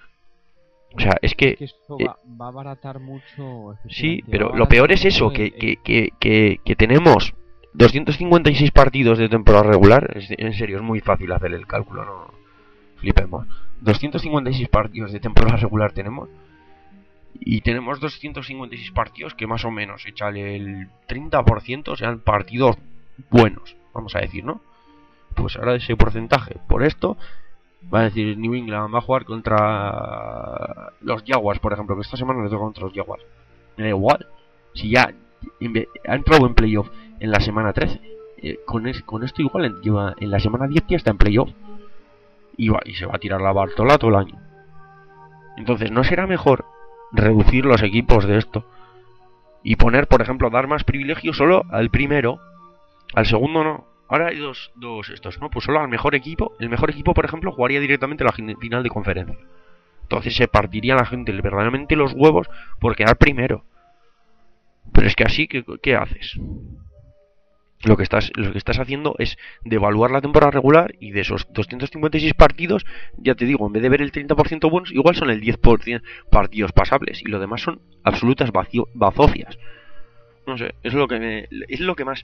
O sea, es que... Es que esto eh, va, va a abaratar mucho... Sí, pero lo peor es eso, que, que, que, que, que tenemos doscientos cincuenta y seis partidos de temporada regular. En serio, es muy fácil hacer el cálculo, no flipemos. doscientos cincuenta y seis partidos de temporada regular tenemos, y tenemos doscientos cincuenta y seis partidos que más o menos, échale el treinta por ciento, sean partidos buenos, vamos a decir, ¿no? Pues ahora ese porcentaje, por esto, va a decir New England va a jugar contra los Jaguars, por ejemplo, que esta semana le toca contra los Jaguars. Me da igual, si ya ha entrado en playoff en la semana trece, eh, con, es, con esto igual en, lleva, en la semana diez ya está en playoff. Y, va, y se va a tirar la Bartola todo el año. Entonces, ¿no será mejor reducir los equipos de esto y poner, por ejemplo, dar más privilegios solo al primero, al segundo no? Ahora hay dos, dos estos, ¿no? Pues solo al mejor equipo. El mejor equipo, por ejemplo, jugaría directamente la final de conferencia. Entonces se partiría la gente verdaderamente los huevos por quedar primero. Pero es que así, ¿qué, qué haces? Lo que estás lo que estás haciendo es devaluar la temporada regular, y de esos doscientos cincuenta y seis partidos, ya te digo, en vez de ver el treinta por ciento buenos, igual son el diez por ciento partidos pasables, y lo demás son absolutas vacio, bazofias. No sé, es lo que me, es lo que más,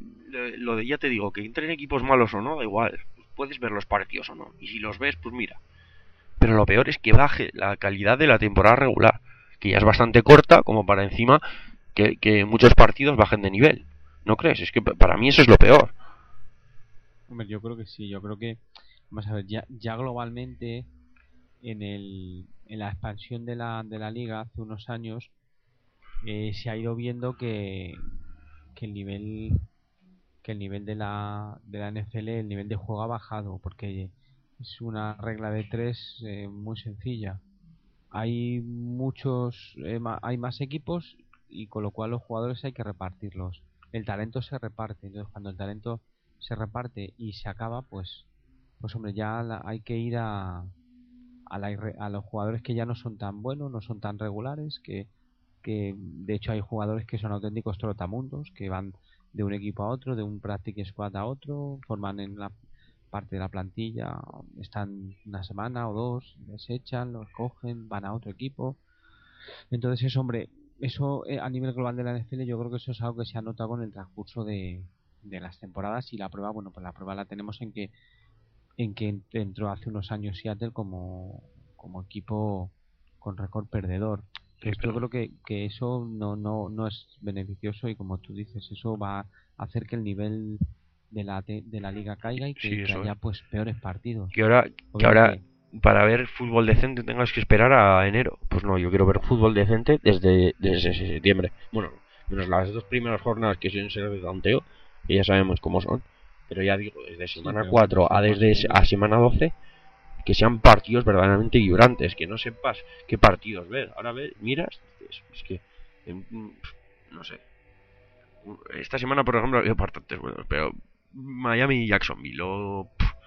lo de, ya te digo, que entren equipos malos o no, da igual, puedes ver los partidos o no, y si los ves, pues mira. Pero lo peor es que baje la calidad de la temporada regular, que ya es bastante corta, como para encima que, que muchos partidos bajen de nivel. ¿No crees? Es que para mí eso es lo peor. Hombre, yo creo que sí, yo creo que, vamos a ver, ya, ya globalmente en el, en la expansión de la, de la liga hace unos años eh, se ha ido viendo que, que el nivel que el nivel de la, de la N F L, el nivel de juego ha bajado, porque es una regla de tres eh, muy sencilla. Hay muchos, eh, ma- hay más equipos y con lo cual los jugadores hay que repartirlos. El talento se reparte, entonces cuando el talento se reparte y se acaba, pues, pues hombre, ya la- hay que ir a, a, la irre- a los jugadores que ya no son tan buenos, no son tan regulares, que, que de hecho hay jugadores que son auténticos trotamundos, que van de un equipo a otro, de un practice squad a otro, forman en la parte de la plantilla, están una semana o dos, les echan, los cogen, van a otro equipo. Entonces eso, hombre, eso eh, a nivel global de la N F L yo creo que eso es algo que se ha notado con el transcurso de, de las temporadas y la prueba, bueno, pues la prueba la tenemos en que en que entró hace unos años Seattle como, como equipo con récord perdedor. Sí, Entonces yo pero creo que, que eso no, no, no es beneficioso y como tú dices, eso va a hacer que el nivel de la, te- de la liga caiga y sí, que, que eso es. haya pues peores partidos. Que ahora, que ahora Obviamente, para ver fútbol decente tengas que esperar a enero. Pues no, yo quiero ver fútbol decente desde, desde septiembre. Bueno, menos las dos primeras jornadas que suelen ser de tanteo, que ya sabemos cómo son. Pero ya digo, desde sí, semana pero bueno, cuatro a son más o desde a menos. semana doce que sean partidos verdaderamente vibrantes, que no sepas qué partidos ver. Ahora ves, miras, es, es que em, no sé. Esta semana, por ejemplo, había bastantes buenos, pero Miami y Jacksonville, o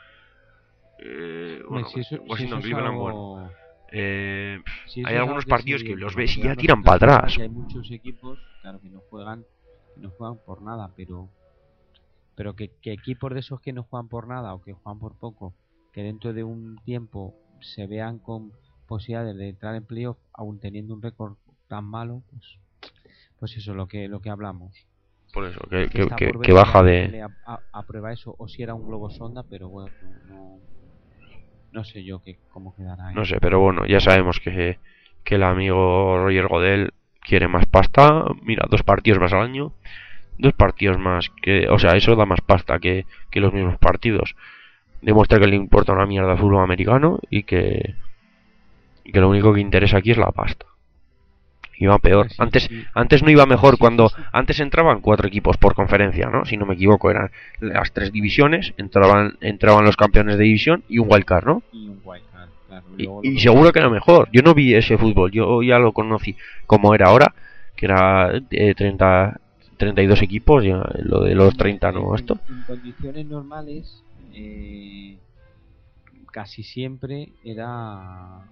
eh, Hombre, bueno, si eso, si eso Washington es Cleveland, bueno. algo, Eh, si hay eso es algo algunos que se partidos que vio, los por lo que ves y ya llevamos tiran viendo para las temporadas, atrás. y hay muchos equipos, claro, que no juegan, que no juegan por nada, pero pero que, que equipos de esos que no juegan por nada o que juegan por poco, que dentro de un tiempo se vean con posibilidades de entrar en playoff, aún teniendo un récord tan malo, pues, pues eso es lo que, lo que hablamos. Por eso, que, Que que, está que, por que ver si la baja de... N F L a- a- aprueba eso o si era un globo sonda, pero bueno, no, no sé yo que, cómo quedará No ahí. sé, pero bueno, ya sabemos que, que el amigo Roger Godel quiere más pasta. Mira, dos partidos más al año. Dos partidos más que... O sea, eso da más pasta que, que los mismos partidos. Demuestra que le importa una mierda el fútbol americano y que, y que lo único que interesa aquí es la pasta. Iba peor. Hombre, sí, Antes, sí, antes no iba mejor sí, eso cuando sí. antes entraban cuatro equipos por conferencia, ¿no? Si no me equivoco, eran las tres divisiones, entraban, entraban los campeones de división y un wildcard, ¿no? Y un wildcard, claro. Y Y, luego lo y que seguro pasa que era que mejor. Yo no vi ese fútbol, yo ya lo conocí como era ahora, que era eh, treinta, treinta y dos equipos, ya, lo de los hombre, treinta, en, ¿no? en- Esto. en condiciones normales, eh, casi siempre era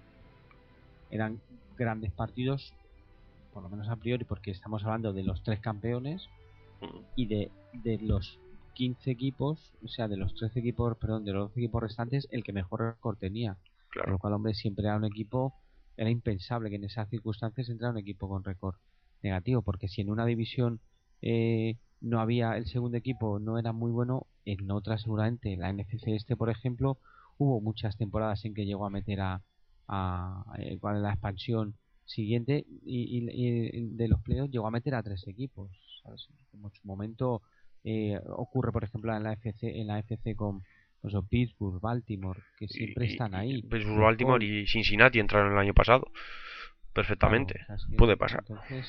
eran grandes partidos, por lo menos a priori, porque estamos hablando de los tres campeones y de, de los quince equipos, o sea, de los trece equipos, perdón, de los doce equipos restantes, el que mejor récord tenía. Con Claro, lo cual, hombre, siempre era un equipo, era impensable que en esas circunstancias entrara un equipo con récord negativo, porque si en una división eh, no había el segundo equipo, no era muy bueno, en otra seguramente, la N F C este, por ejemplo, hubo muchas temporadas en que llegó a meter a, a, eh, con la expansión siguiente y, y- y de los playoffs llegó a meter a tres equipos, ¿sabes? Como en su momento eh, ocurre, por ejemplo, en la F C, en la F C con pues, o Pittsburgh, Baltimore, que siempre y, y, están y ahí, pues Baltimore Detroit, y Cincinnati entraron el año pasado. claro, Perfectamente. o sea, es que Puede pasar. entonces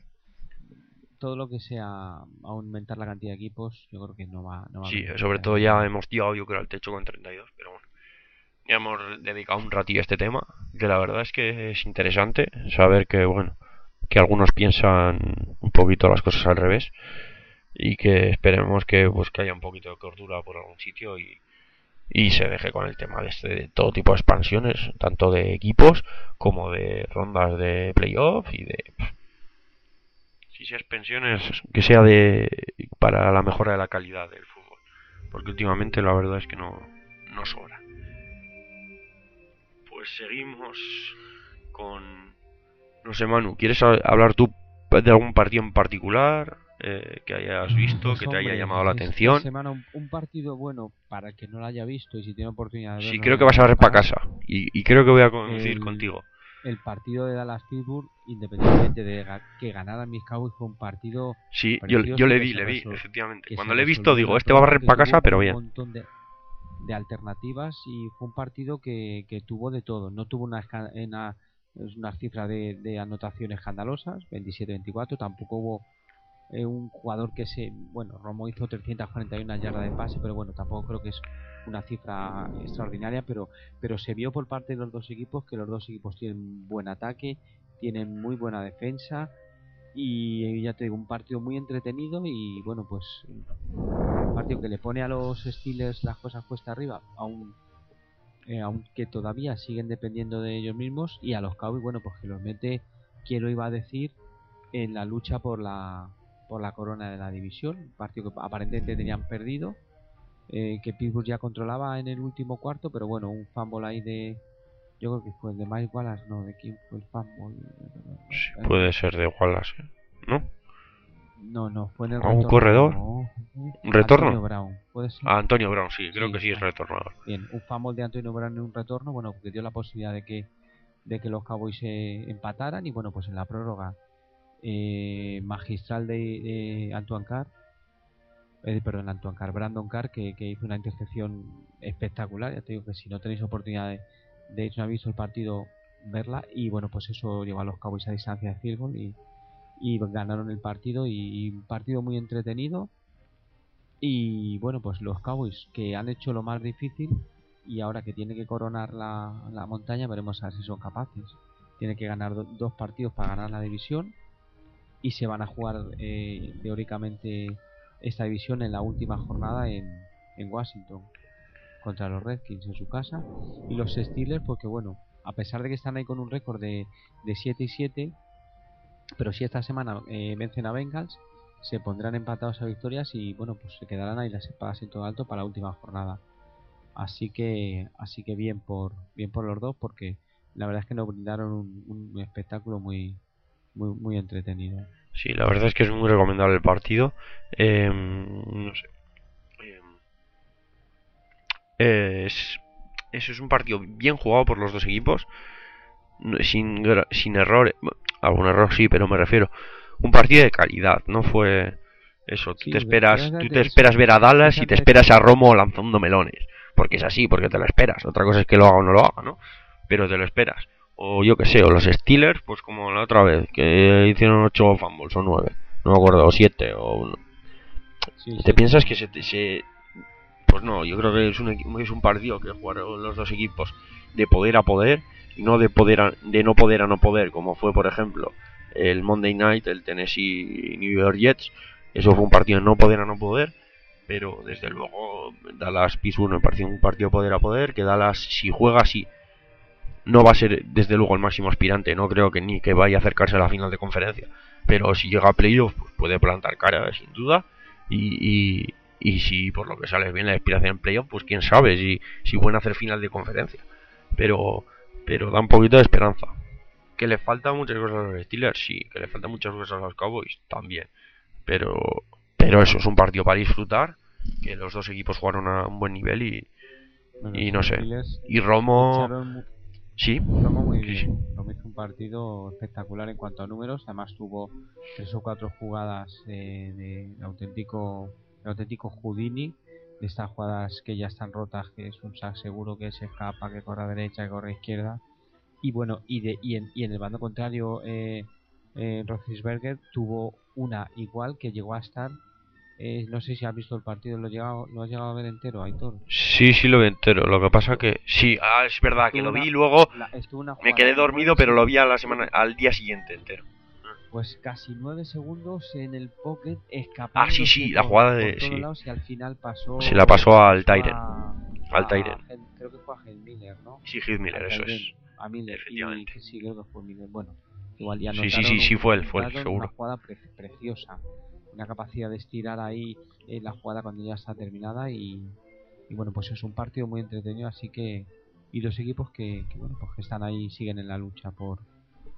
todo lo que sea aumentar la cantidad de equipos, yo creo que no va, no va a Sí, sobre beneficiar todo a ya nadie. hemos llegado yo creo al techo con treinta y dos, pero bueno. Ya hemos dedicado un ratillo a este tema, que la verdad es que es interesante saber que, bueno, que algunos piensan un poquito las cosas al revés y que esperemos que, pues, que haya un poquito de cordura por algún sitio y, y se deje con el tema de, este, de todo tipo de expansiones, tanto de equipos como de rondas de playoff y de... Si sea expansiones, que sea de para la mejora de la calidad del fútbol. Porque últimamente la verdad es que no, no sobra. Pues seguimos con... No sé, Manu, ¿quieres hablar tú de algún partido en particular eh, que hayas visto, Pues que te haya hombre, llamado la esta atención? semana un, un partido bueno para el que no lo haya visto y si tiene oportunidad de Sí, verlo creo que en vas a ver para Star, casa y, y creo que voy a coincidir el, contigo. el partido de Dallas Pittsburgh, independientemente de ga- que ganaran mis Cowboys, fue un partido Sí, yo, yo precioso le que vi, se le vi, resol- efectivamente. que Cuando se le he visto resolvió en digo, la este va a prórroga, barrer que para casa, tuvo pero un bien. montón de, de alternativas y fue un partido que, que tuvo de todo. No tuvo una, esca- una, una cifra de, de anotaciones escandalosas, veintisiete veinticuatro, tampoco hubo eh, un jugador que se, bueno, Romo hizo trescientas cuarenta y una yardas de pase, pero bueno, tampoco creo que es una cifra extraordinaria, pero, pero se vio por parte de los dos equipos que los dos equipos tienen buen ataque, tienen muy buena defensa y ya te digo, un partido muy entretenido y bueno, pues un partido que le pone a los Steelers las cosas cuesta arriba, aún, eh, aunque todavía siguen dependiendo de ellos mismos, y a los Cowboys, bueno, pues que los mete, quiero iba a decir, en la lucha por la por la corona de la división, un partido que aparentemente tenían perdido, eh, que Pittsburgh ya controlaba en el último cuarto, pero bueno, un fumble ahí de, yo creo que fue el de Mike Wallace, no, ¿de quién fue el fumble? Sí, Eh, puede ser de Wallace, ¿eh? ¿No? no, no, fue en el ¿A un retorno corredor? ¿Un retorno? Antonio Brown, ¿puede ser? A Antonio Brown, sí, creo Sí, que sí es ah, retornador. bien, un fumble de Antonio Brown en un retorno, bueno, que dio la posibilidad de que de que los Cowboys se empataran y bueno, pues en la prórroga eh, magistral de, de Antoine Carr, eh, perdón, Antoine Carr, Brandon Carr, que, que hizo una intercepción espectacular. Ya te digo que si no tenéis oportunidad de, de hecho, no habéis visto el partido, verla. Y bueno, pues eso llevó a los Cowboys a distancia de field goal y, y ganaron el partido. Y, y un partido muy entretenido. Y bueno, pues los Cowboys que han hecho lo más difícil y ahora que tiene que coronar la, la montaña, veremos a ver si son capaces. Tiene que ganar do, dos partidos para ganar la división y se van a jugar eh, teóricamente esta división en la última jornada en, en Washington contra los Redskins en su casa, y los Steelers porque bueno, a pesar de que están ahí con un récord de, de siete y siete, pero si esta semana eh, vencen a Bengals se pondrán empatados a victorias y bueno, pues se quedarán ahí las espadas en todo alto para la última jornada. Así que así que bien por bien por los dos, porque la verdad es que nos brindaron un, un espectáculo muy muy muy entretenido. Sí, la verdad es que es muy recomendable el partido. Eh, no sé. Eh, es, eso es un partido bien jugado por los dos equipos. Sin, sin errores. Bueno, algún error sí, pero me refiero. Un partido de calidad. No fue eso. Tú Sí, te esperas, tú te fíjate eso, esperas ver a Dallas y te fíjate esperas eso. a Romo lanzando melones. Porque es así, porque te lo esperas. Otra cosa es que lo haga o no lo haga, ¿no? Pero te lo esperas. O yo que sé, o los Steelers, pues como la otra vez, que hicieron ocho fumbles o nueve, no me acuerdo, o siete, o... Sí, ¿Te siete piensas que fueron. se, se, pues no, yo creo que es un, es un partido que jugaron los dos equipos de poder a poder y no de poder a, de no poder a no poder, como fue por ejemplo el Monday Night, el Tennessee New York Jets. Eso fue un partido de no poder a no poder, pero desde luego Dallas Pittsburgh me pareció un partido de poder a poder, que Dallas si juega así no va a ser desde luego el máximo aspirante, no creo que ni que vaya a acercarse a la final de conferencia, pero si llega a playoff pues puede plantar cara sin duda y, y, y si por lo que sale bien la aspiración en playoff, pues quién sabe si, si pueden hacer final de conferencia, pero pero da un poquito de esperanza. Que le faltan muchas cosas a los Steelers, sí, que le faltan muchas cosas a los Cowboys también, pero pero eso es un partido para disfrutar, que los dos equipos jugaron a un buen nivel y, Bueno, y los no sé, Steelers y Romo echaron mu- sí, Romo muy sí, sí. bien. Romo hizo un partido espectacular en cuanto a números. Además tuvo tres o cuatro jugadas eh, de, de auténtico de auténtico Houdini, de estas jugadas que ya están rotas, que es un sack seguro, que se escapa, que corre a derecha, que corre a izquierda. Y bueno, y de y en, y en el bando contrario, eh, eh, Roethlisberger tuvo una igual que llegó a estar. Eh, no sé si has visto el partido, lo, he llegado, lo has llegado a ver entero, Aitor. Sí, sí lo vi entero. Lo que pasa Estu- que sí, ah, es verdad que Estuvo lo vi una, y luego la- estuvo una me jugada quedé de dormido, nueve pero lo segundos, vi a la semana, al día siguiente entero. pues casi nueve segundos en el pocket, Ah, sí, escapándose sí, la por, jugada por de todos sí, lados y al final se la pasó pasó al pasó Tyren, a, al a, a Tyren. Hen- creo que fue a Hen Miller, ¿no? Sí, Heath Miller, Al eso Tyren, es, a Miller, y efectivamente. que sí, creo que fue Miller. Bueno, igual, y Sí, sí, anotaron sí, sí un, fue él, un fue él, touchdown, una seguro. jugada pre- preciosa, una capacidad de estirar ahí eh, la jugada cuando ya está terminada y, y bueno, pues es un partido muy entretenido, así que y los equipos que, que bueno, pues que están ahí siguen en la lucha por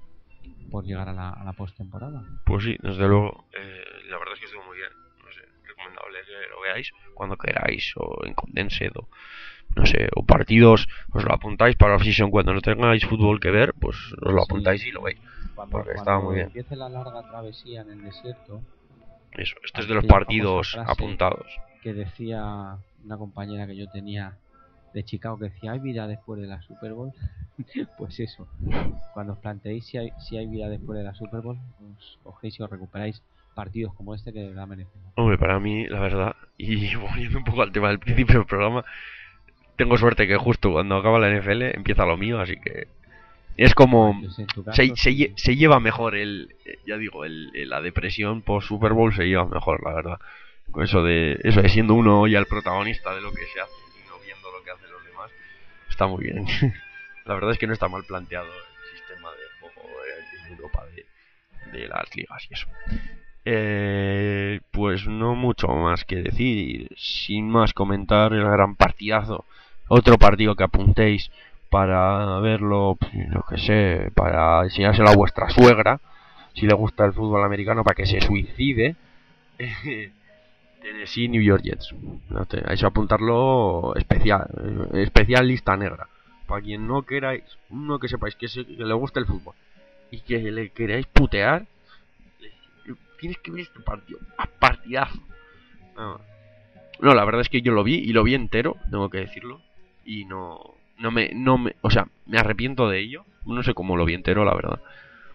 por llegar a la, a la postemporada. Pues sí, desde luego. Eh, la verdad es que estuvo muy bien. No sé, recomendable que lo veáis cuando queráis, o en Condensed, o no sé, o partidos, os lo apuntáis para la off-season cuando no tengáis fútbol que ver, pues os lo Sí, apuntáis y lo veis, cuando, porque estaba muy cuando bien. empiece la larga travesía en el desierto, Eso, este es de los aquella famosa partidos frase apuntados. que decía una compañera que yo tenía de Chicago, que decía: ¿hay vida después de la Super Bowl? Pues eso, cuando os planteéis si hay, si hay vida después de la Super Bowl, os cogéis y os recuperáis partidos como este que de verdad merecen la pena. Hombre, para mí, la verdad, y volviendo un poco al tema del principio del programa, tengo suerte que justo cuando acaba la N F L empieza lo mío, así que es como Pues en tu se, caso, se, sí. se lleva mejor el, ya digo, el, la depresión post Super Bowl se lleva mejor, la verdad. Con eso de eso de siendo uno ya el protagonista de lo que se hace y no viendo lo que hacen los demás, está muy bien. La verdad es que no está mal planteado el sistema de juego en Europa de, de las ligas y eso. Eh, pues no mucho más que decir, sin más comentar el gran partidazo. Otro partido que apuntéis para verlo, lo que sé, para enseñárselo a vuestra suegra, si le gusta el fútbol americano, para que se suicide. Tennessee New York Jets. No te, hay que apuntarlo especial, especial lista negra. Para quien no queráis, uno que sepáis que, se, que le gusta el fútbol y que le queráis putear, tienes que ver este partido. A partidazo. No, no, la verdad es que yo lo vi y lo vi entero, tengo que decirlo. Y no, no me, no me, o sea, me arrepiento de ello. No sé cómo lo vi entero, la verdad.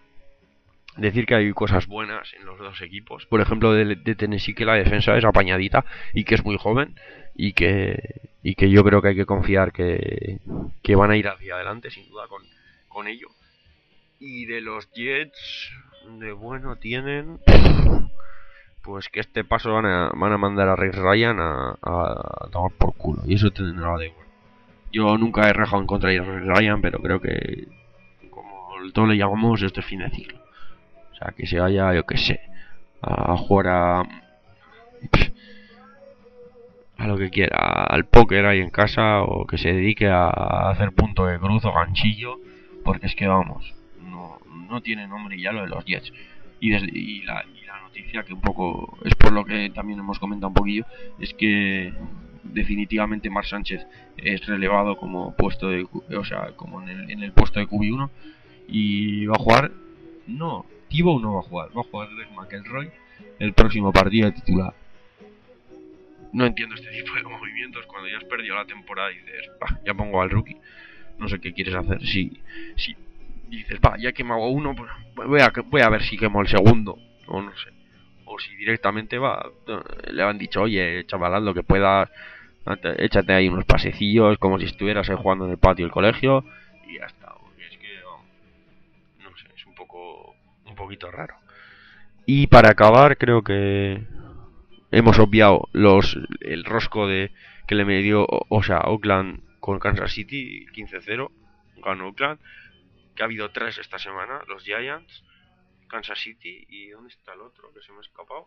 Decir que hay cosas buenas en los dos equipos. Por ejemplo, de, de Tennessee, que la defensa es apañadita y que es muy joven y que y que yo creo que hay que confiar que, que van a ir hacia adelante, sin duda, con, con ello. Y de los Jets, de bueno tienen, pues que este paso van a, van a mandar a Rex Ryan a, a, a tomar por culo. Y eso tendrá de bueno. Yo nunca he rajado en contra de Rex Ryan, pero creo que, como todos le llamamos, este fin de ciclo. O sea, que se vaya, yo que sé, a jugar a, a lo que quiera, al póker ahí en casa, o que se dedique a hacer punto de cruz o ganchillo, porque es que vamos, no, no tiene nombre ya lo de los Jets. Y, desde, y, la, y la noticia, que un poco es por lo que también hemos comentado un poquillo, es que definitivamente Mark Sánchez es relevado como puesto de, o sea, como en el, en el puesto de Q B uno, y va a jugar, no, Tebow no va a jugar, va a jugar Greg McElroy el próximo partido de titular. No entiendo este tipo de movimientos cuando ya has perdido la temporada y dices, bah, ya pongo al rookie. No sé qué quieres hacer. Si, si dices, va, ya he quemado uno, pues voy a, voy a ver si quemo el segundo. O no sé. O si directamente va, le han dicho, oye, chaval, lo que puedas, échate ahí unos pasecillos como si estuvieras ahí jugando en el patio del colegio y ya está. Porque es que, no sé, es un poco, un poquito raro. Y para acabar, creo que hemos obviado los el rosco de que le dio, o sea, Oakland con Kansas City, quince cero, ganó Oakland. Que ha habido tres esta semana, los Giants, Kansas City y ¿dónde está el otro que se me ha escapado?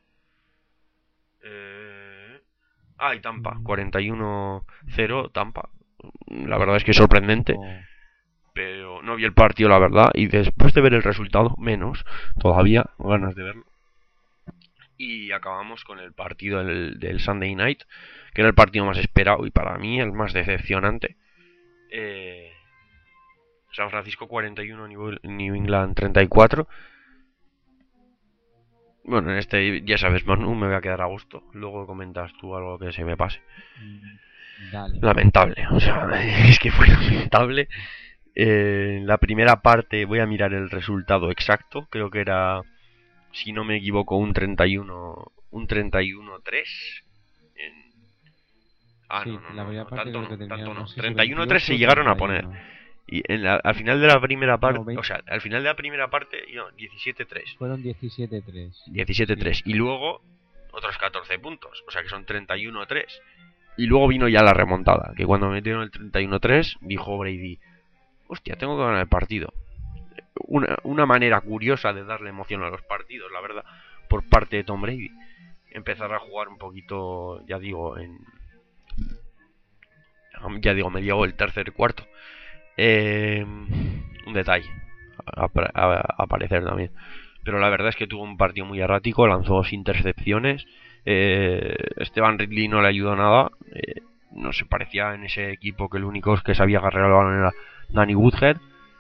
Eh... Ah, y Tampa, cuarenta y uno cero Tampa. La verdad es que es sorprendente, pero no vi el partido, la verdad, y después de ver el resultado, menos, todavía, ganas de verlo. Y acabamos con el partido del, del Sunday Night, que era el partido más esperado y para mí el más decepcionante. Eh, San Francisco cuarenta y uno, New England treinta y cuatro. Bueno, en este ya sabes, Manu, me voy a quedar a gusto. Luego comentas tú algo que se me pase. Dale. Lamentable, o sea, es que fue lamentable. Eh, en la primera parte voy a mirar el resultado exacto, creo que era, si no me equivoco, un treinta y uno, un treinta y uno tres. En... Ah, Sí, no, no, la no, primera no, parte tanto creo no, que terminaron, tanto no no. sé si treinta y uno tres veintiocho se o llegaron a treinta y poner. uno. Y en la, al final de la primera parte, No, o sea, al final de la primera parte, no, diecisiete tres. Fueron diecisiete tres. diecisiete tres. Sí. Y luego otros catorce puntos, o sea que son treinta y uno tres. Y luego vino ya la remontada, que cuando metieron el treinta y uno tres, dijo Brady, hostia, tengo que ganar el partido. Una, una manera curiosa de darle emoción a los partidos, la verdad, por parte de Tom Brady. Empezar a jugar un poquito, ya digo, en... Ya digo, me llegó el tercer cuarto. Eh, un detalle. a, a, a aparecer también. Pero la verdad es que tuvo un partido muy errático, lanzó dos intercepciones. Eh, Esteban Ridley no le ayudó nada. Eh, no se parecía en ese equipo que el único que sabía agarrar el balón era Danny Woodhead.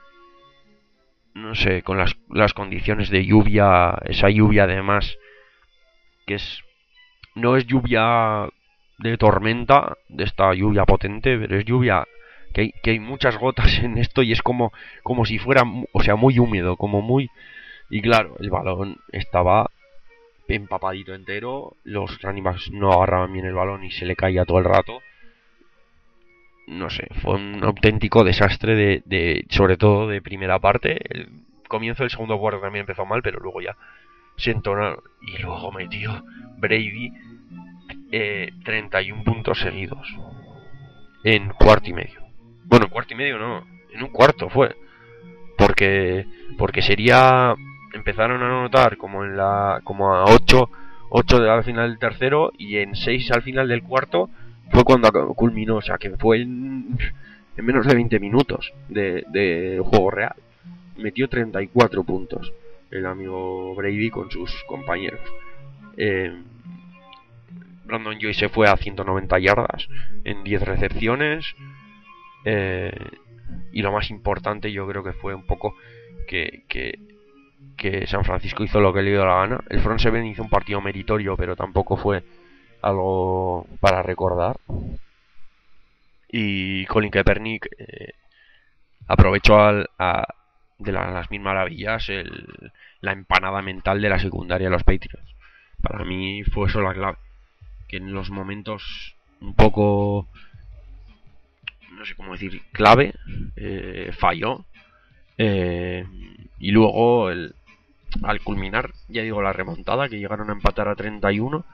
No sé, con las, las condiciones de lluvia, esa lluvia además, que es no es lluvia de tormenta, de esta lluvia potente, pero es lluvia que hay, que hay muchas gotas en esto y es como, como si fuera, o sea, muy húmedo, como muy... Y claro, el balón estaba empapadito entero, los running backs no agarraban bien el balón y se le caía todo el rato. No sé, fue un auténtico desastre de, de sobre todo de primera parte. El comienzo del segundo cuarto también empezó mal, pero luego ya se entonaron. Y luego metió Brady eh, treinta y uno puntos seguidos en cuarto y medio. Bueno, en cuarto y medio no, en un cuarto fue. Porque porque sería empezaron a anotar como en la como a ocho ocho al final del tercero y en seis al final del cuarto fue cuando culminó, o sea que fue en, en menos de veinte minutos de, de juego real. Metió treinta y cuatro puntos el amigo Brady con sus compañeros. Eh, Brandon Joy se fue a ciento noventa yardas en diez recepciones. Eh, y lo más importante yo creo que fue un poco que, que, que San Francisco hizo lo que le dio la gana. El front seven hizo un partido meritorio, pero tampoco fue algo para recordar. Y Colin Kaepernick eh, aprovechó al, a, de la, las mil maravillas el, la empanada mental de la secundaria de los Patriots. Para mí fue eso la clave. Que en los momentos un poco, no sé cómo decir, clave, eh, falló. Eh, y luego, el, al culminar, ya digo, la remontada, que llegaron a empatar a treinta y uno,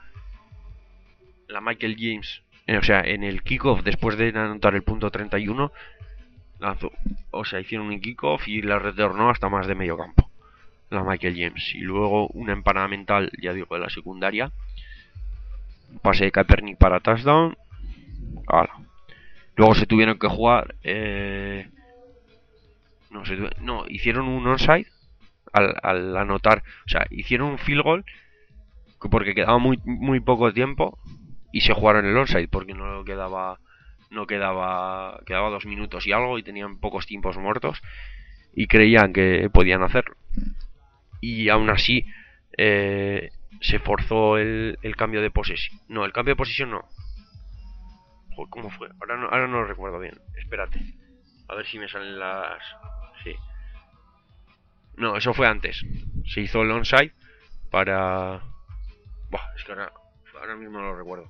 la Michael James, eh, o sea, en el kickoff, después de anotar el punto treinta y uno, lanzó, o sea, hicieron un kickoff y la retornó hasta más de medio campo, la Michael James. Y luego una empanada mental, ya digo, de la secundaria, pase de Kaepernick para touchdown. ¡Hala! Luego se tuvieron que jugar, eh, no, se, no, hicieron un onside al, al anotar, o sea, hicieron un field goal porque quedaba muy muy poco tiempo y se jugaron el onside porque no quedaba no quedaba quedaba dos minutos y algo y tenían pocos tiempos muertos y creían que podían hacerlo y aún así eh, se forzó el, el cambio de posesión. No, el cambio de posesión no. Joder, ¿cómo fue? Ahora no, ahora no lo recuerdo bien. Espérate. A ver si me salen las... Sí. No, eso fue antes. Se hizo el onside para... Buah, es que ahora, ahora mismo no lo recuerdo.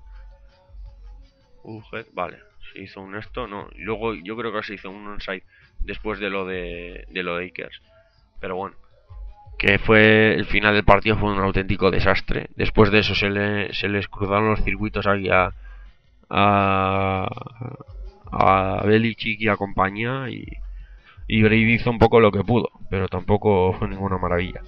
Uh, vale. Se hizo un esto, no. Y luego yo creo que se hizo un onside después de lo de, de lo de Akers. Pero bueno. Que fue el final del partido fue un auténtico desastre. Después de eso se, le, se les cruzaron los circuitos aquí a... A... A Belichick y a compañía y... Y Brady hizo un poco lo que pudo, pero tampoco fue ninguna maravilla.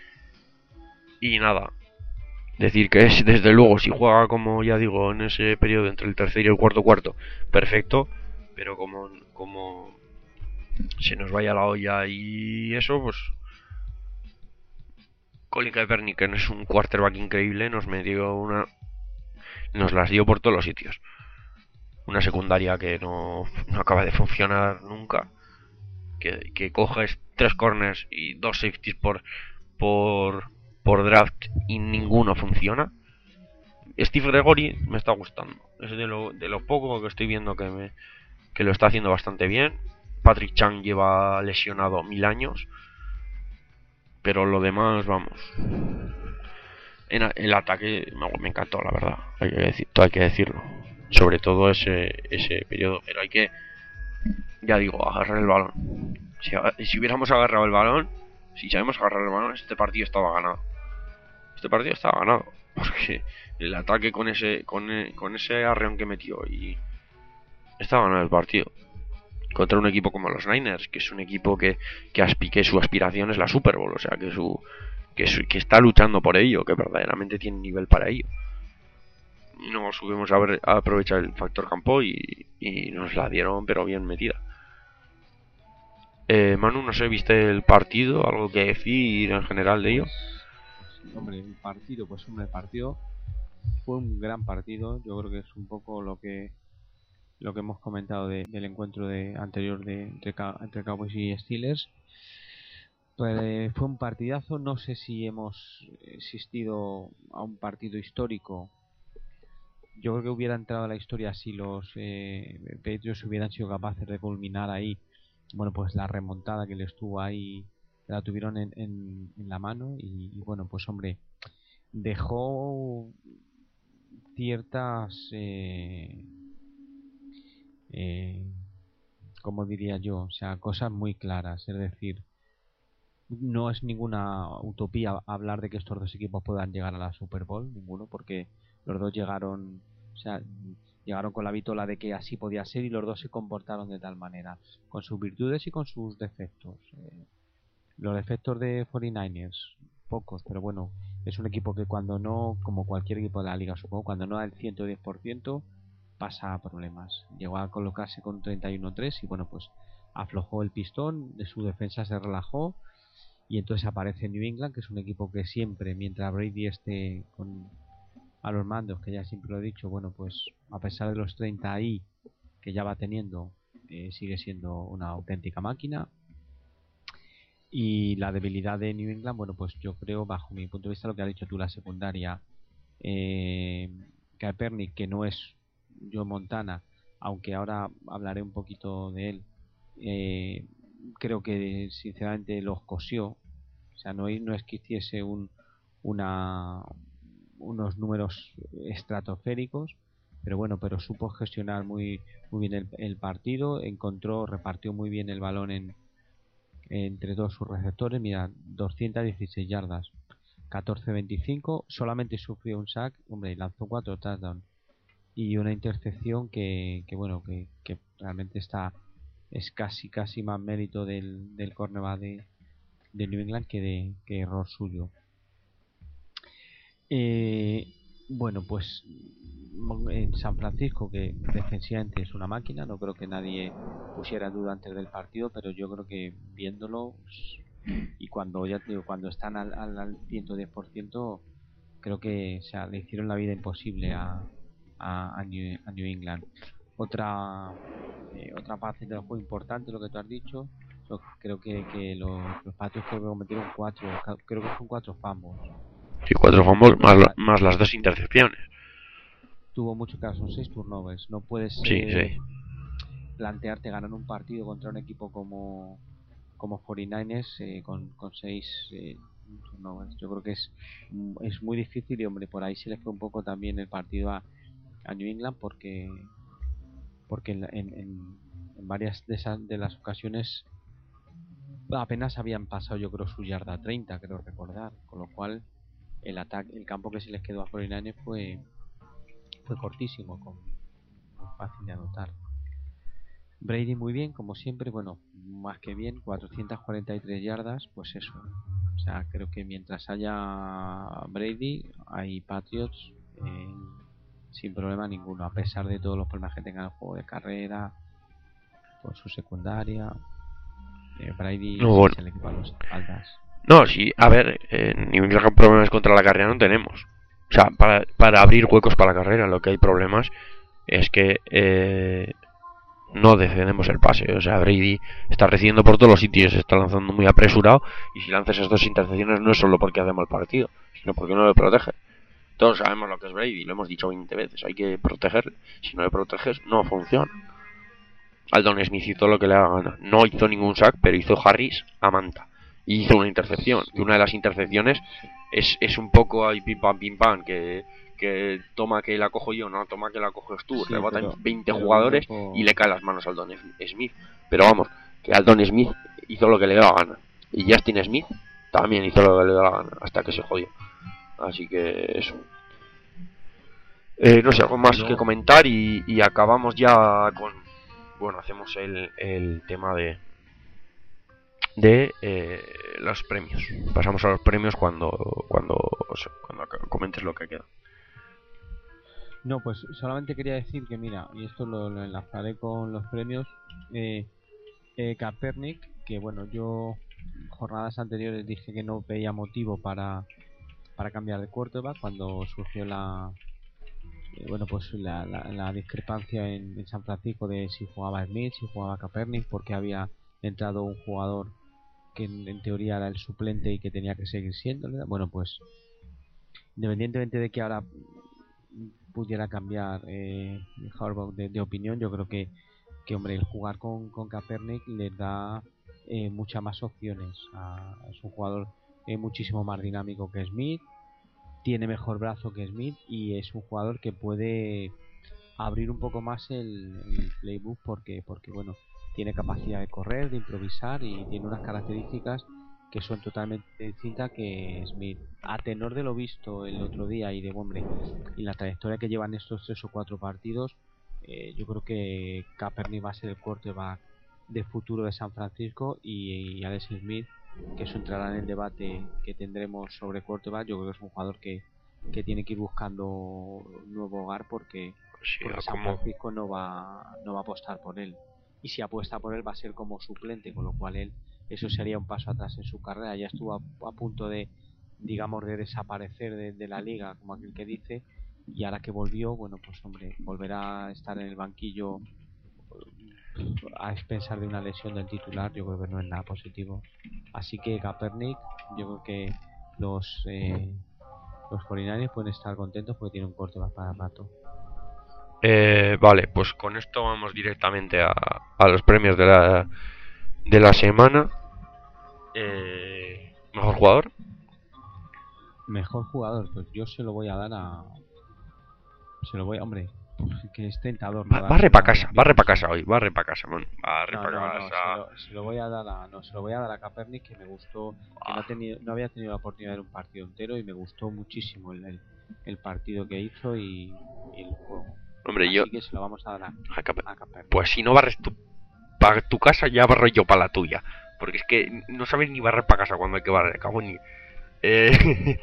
Y nada, decir que es, desde luego, si juega como ya digo, en ese periodo entre el tercer y el cuarto cuarto, perfecto, pero como, como se nos vaya la olla y eso, pues Colin Kaepernick, que no es un quarterback increíble, nos metió una... nos las dio por todos los sitios. Una secundaria que no, no acaba de funcionar nunca. Que, que coges tres corners y dos safeties por por por draft y ninguno funciona. Steve Gregory me está gustando, es de lo, de lo poco que estoy viendo que me que lo está haciendo bastante bien. Patrick Chung lleva lesionado mil años, pero lo demás, vamos, en el ataque me, me encantó, la verdad, hay que decir, hay que decirlo, sobre todo ese ese periodo, pero hay que, ya digo, agarrar el balón. Si, si hubiéramos agarrado el balón, si sabemos agarrar el balón, este partido estaba ganado. Este partido estaba ganado. Porque el ataque con ese con, con ese arreón que metió y estaba ganado el partido. Contra un equipo como los Niners, que es un equipo que, que, aspi, que su aspiración es la Super Bowl. O sea, que su que, su, que está luchando por ello, que verdaderamente tiene nivel para ello. No subimos a, ver, a aprovechar el factor campo y, y nos la dieron, pero bien metida. Eh, Manu, no sé, ¿viste el partido? ¿Algo que decir en general de ello? Pues, pues, hombre, el partido, pues hombre, el partido fue un gran partido. Yo creo que es un poco lo que lo que hemos comentado de, del encuentro de, anterior de, entre, entre Cowboys y Steelers. Pues, eh, fue un partidazo. No sé si hemos asistido a un partido histórico. Yo creo que hubiera entrado a la historia si los eh, Patriots hubieran sido capaces de culminar ahí, bueno, pues la remontada que les estuvo ahí, la tuvieron en, en, en la mano y, y bueno, pues hombre, dejó ciertas eh, eh, como diría yo, o sea, cosas muy claras, es decir, no es ninguna utopía hablar de que estos dos equipos puedan llegar a la Super Bowl, ninguno, porque los dos llegaron, o sea, llegaron con la vitola de que así podía ser y los dos se comportaron de tal manera, con sus virtudes y con sus defectos. Eh, los defectos de cuarenta y nueve ers, pocos, pero bueno, es un equipo que cuando no, como cualquier equipo de la liga supongo, cuando no da el ciento diez por ciento pasa problemas. Llegó a colocarse con treinta y uno tres y bueno, pues aflojó el pistón, de su defensa se relajó y entonces aparece New England, que es un equipo que siempre, mientras Brady esté con a los mandos, que ya siempre lo he dicho, bueno, pues a pesar de los treinta ahí que ya va teniendo, eh, sigue siendo una auténtica máquina. Y la debilidad de New England, bueno, pues yo creo, bajo mi punto de vista, lo que ha dicho tú, la secundaria, eh, Kaepernick, que no es Joe Montana, aunque ahora hablaré un poquito de él, eh, creo que sinceramente los cosió. O sea, no, no es que hiciese un, una, unos números estratosféricos, pero bueno, pero supo gestionar muy, muy bien el, el partido, encontró, repartió muy bien el balón en, entre todos sus receptores. Mira, doscientas dieciséis yardas, catorce veinticinco, solamente sufrió un sack, hombre, y lanzó cuatro touchdowns y una intercepción que, que bueno, que, que realmente está, es casi casi más mérito del, del cornerback de, de New England que de que error suyo. Eh, bueno, pues en San Francisco, que defensivamente es una máquina, no creo que nadie pusiera en duda antes del partido, pero yo creo que viéndolo y cuando ya te digo, cuando están al, al, al ciento diez por ciento, creo que, o sea, le hicieron la vida imposible a, a, a, New, a New England. Otra eh, otra parte del juego importante, lo que tú has dicho, yo creo que, que los, los Patriots creo que cometieron cuatro, creo que son cuatro fumbles. Sí, cuatro fumbles más, la, más las dos intercepciones. Tuvo mucho caso, son seis turnovers. No puedes sí, eh, sí. plantearte ganar un partido contra un equipo como como cuarenta y nueve ers eh, con, con seis eh, turnovers. Yo creo que es es muy difícil y hombre, por ahí se le fue un poco también el partido a, a New England porque porque en, en, en, en varias de esas de las ocasiones apenas habían pasado, yo creo, su yarda treinta, creo recordar, con lo cual el ataque, el campo que se les quedó a cuarenta y nueve fue fue cortísimo, con, muy fácil de anotar. Brady muy bien, como siempre, bueno, más que bien, cuatrocientas cuarenta y tres yardas, pues eso. O sea, creo que mientras haya Brady, hay Patriots eh, sin problema ninguno, a pesar de todos los problemas que tenga el juego de carrera, por su secundaria. Eh, Brady No, bueno. se le equipa a los espaldas. No, sí, a ver, eh, ni problemas contra la carrera no tenemos. O sea, para, para abrir huecos para la carrera, lo que hay problemas es que eh, no defendemos el pase. O sea, Brady está recibiendo por todos los sitios, está lanzando muy apresurado. Y si lanzas esas dos intercepciones no es solo porque hace mal partido, sino porque no le protege. Todos sabemos lo que es Brady, lo hemos dicho veinte veces. Hay que protegerle. Si no le proteges, no funciona. Aldon Smith hizo lo que le da gana. No hizo ningún sack, pero hizo Harris a manta. Y hizo una intercepción. Y una de las intercepciones es, es un poco ahí pim pam pim pam. Que, que toma que la cojo yo, no toma que la coges tú. Sí, rebota en veinte jugadores poco... y le cae las manos a Aldon Smith. Pero vamos, que Aldon Smith hizo lo que le da la gana. Y Justin Smith también hizo lo que le da la gana. Hasta que se jodió. Así que eso. Eh, no sé, algo más no. que comentar y, y acabamos ya con... Bueno, hacemos el, el tema de de eh, los premios. Pasamos a los premios cuando cuando, o sea, cuando comentes lo que queda. No, pues solamente quería decir que mira, y esto lo, lo enlazaré con los premios. Eh, eh, Kaepernick que bueno, yo jornadas anteriores dije que no veía motivo para, para cambiar de quarterback cuando surgió la eh, bueno pues la, la, la discrepancia en, en San Francisco de si jugaba Smith, si jugaba Kaepernick, porque había entrado un jugador que en, en teoría era el suplente y que tenía que seguir siendo. Bueno, pues independientemente de que ahora pudiera cambiar eh, Harbaugh de, de opinión, yo creo que, que hombre, el jugar con, con Kaepernick les da eh, muchas más opciones. A, es un jugador eh, muchísimo más dinámico que Smith, tiene mejor brazo que Smith y es un jugador que puede abrir un poco más el, el playbook porque, porque bueno, tiene capacidad de correr, de improvisar y tiene unas características que son totalmente distintas que Smith. A tenor de lo visto el otro día y de hombre y la trayectoria que llevan estos tres o cuatro partidos, eh, yo creo que Kaepernick va a ser el quarterback de futuro de San Francisco y, y Alex Smith, que eso entrará en el debate que tendremos sobre quarterback. Yo creo que es un jugador que, que tiene que ir buscando un nuevo hogar porque, Sí, porque San como... Francisco no va, no va a apostar por él. Y si apuesta por él va a ser como suplente, con lo cual él eso sería un paso atrás en su carrera. Ya estuvo a, a punto de, digamos, de desaparecer de, de la liga, como aquel que dice, y ahora que volvió, bueno, pues hombre, volverá a estar en el banquillo a expensar de una lesión del titular. Yo creo que no es nada positivo. Así que Kaepernick, yo creo que los eh, los cuarenta y nueve pueden estar contentos porque tiene un corte para rato. Eh, vale, pues con esto vamos directamente a, a los premios de la de la semana. Eh, mejor jugador. Mejor jugador, pues yo se lo voy a dar a. Se lo voy a. Hombre, que es tentador. Va, barre para casa, barre para casa hoy, barre para casa, man. Barre no, para no, casa. No, se lo, se lo voy a dar a. No, se lo voy a dar a Kaepernick, que me gustó. Que no, ha tenido, no había tenido la oportunidad de ver un partido entero y me gustó muchísimo el, el, el partido que hizo y, y el juego. Hombre, Así yo. que se lo vamos a dar a, a, Cap a Kaepernick. Pues si no barres tu, para tu casa, ya barro yo para la tuya. Porque es que no sabes ni barrer para casa cuando hay que barrer, cago ni. Eh,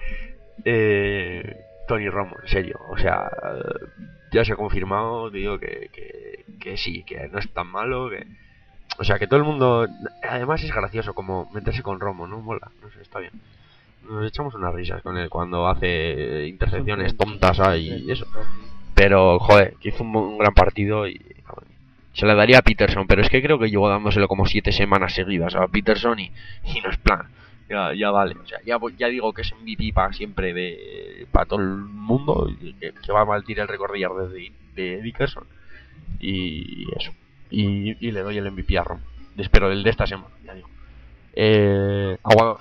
eh, Tony Romo, en serio. O sea, ya se ha confirmado, digo que, que, que sí, que no es tan malo. Que, o sea, que todo el mundo. Además, es gracioso como meterse con Romo, ¿no? Mola, no sé, está bien. Nos echamos unas risas con él cuando hace intercepciones tontas y eso. Pero, joder, que hizo un, un gran partido y. Se le daría a Peterson, pero es que creo que llevo dándoselo como siete semanas seguidas a Peterson y, y no es plan. Ya, ya vale, o sea, ya, ya digo que es M V P para siempre de para todo el mundo, que, que va a batir el récord de yardas de, de Dickerson y eso. Y, y le doy el M V P a Rom. Espero el de esta semana, ya digo. Eh, Aguador.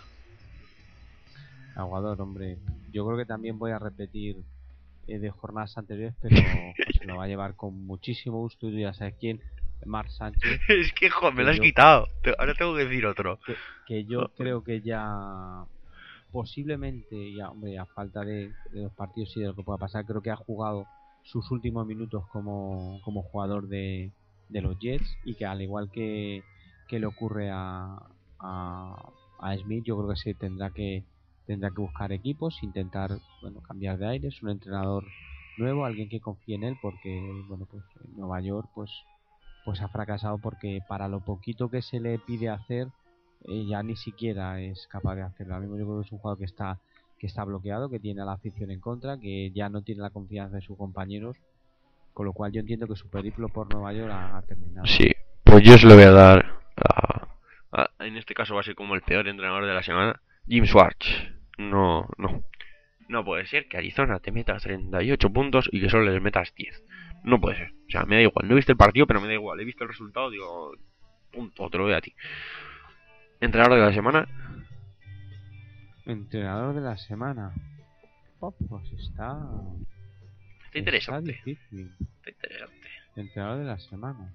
Aguador, hombre. Yo creo que también voy a repetir eh, de jornadas anteriores, pero pues, se lo va a llevar con muchísimo gusto. Y ya sabes quién, Marc Sánchez. Es que, joder, me lo has yo, quitado. Ahora tengo que decir otro. Que, que yo creo que ya posiblemente, ya, hombre, a falta de, de los partidos y de lo que pueda pasar, creo que ha jugado sus últimos minutos como, como jugador de, de los Jets y que al igual que, que le ocurre a, a, a Smith, yo creo que se tendrá que tendrá que buscar equipos, intentar bueno cambiar de aires, un entrenador nuevo, alguien que confíe en él, porque bueno pues en Nueva York pues pues ha fracasado porque para lo poquito que se le pide hacer eh, ya ni siquiera es capaz de hacerlo. Ahora mismo yo creo que es un jugador que está que está bloqueado, que tiene a la afición en contra, que ya no tiene la confianza de sus compañeros, con lo cual yo entiendo que su periplo por Nueva York ha, ha terminado. Sí, pues yo se lo voy a dar a, a, en este caso va a ser como el peor entrenador de la semana, Jim Schwartz. No, no. No puede ser que Arizona te metas treinta y ocho puntos y que solo les metas diez. No puede ser. O sea, me da igual. No he visto el partido, pero me da igual. He visto el resultado, digo, punto, te lo doy a ti. Entrenador de la semana. Entrenador de la semana. Oh, pues está... Está interesante. Está difícil. Está interesante. Entrenador de la semana.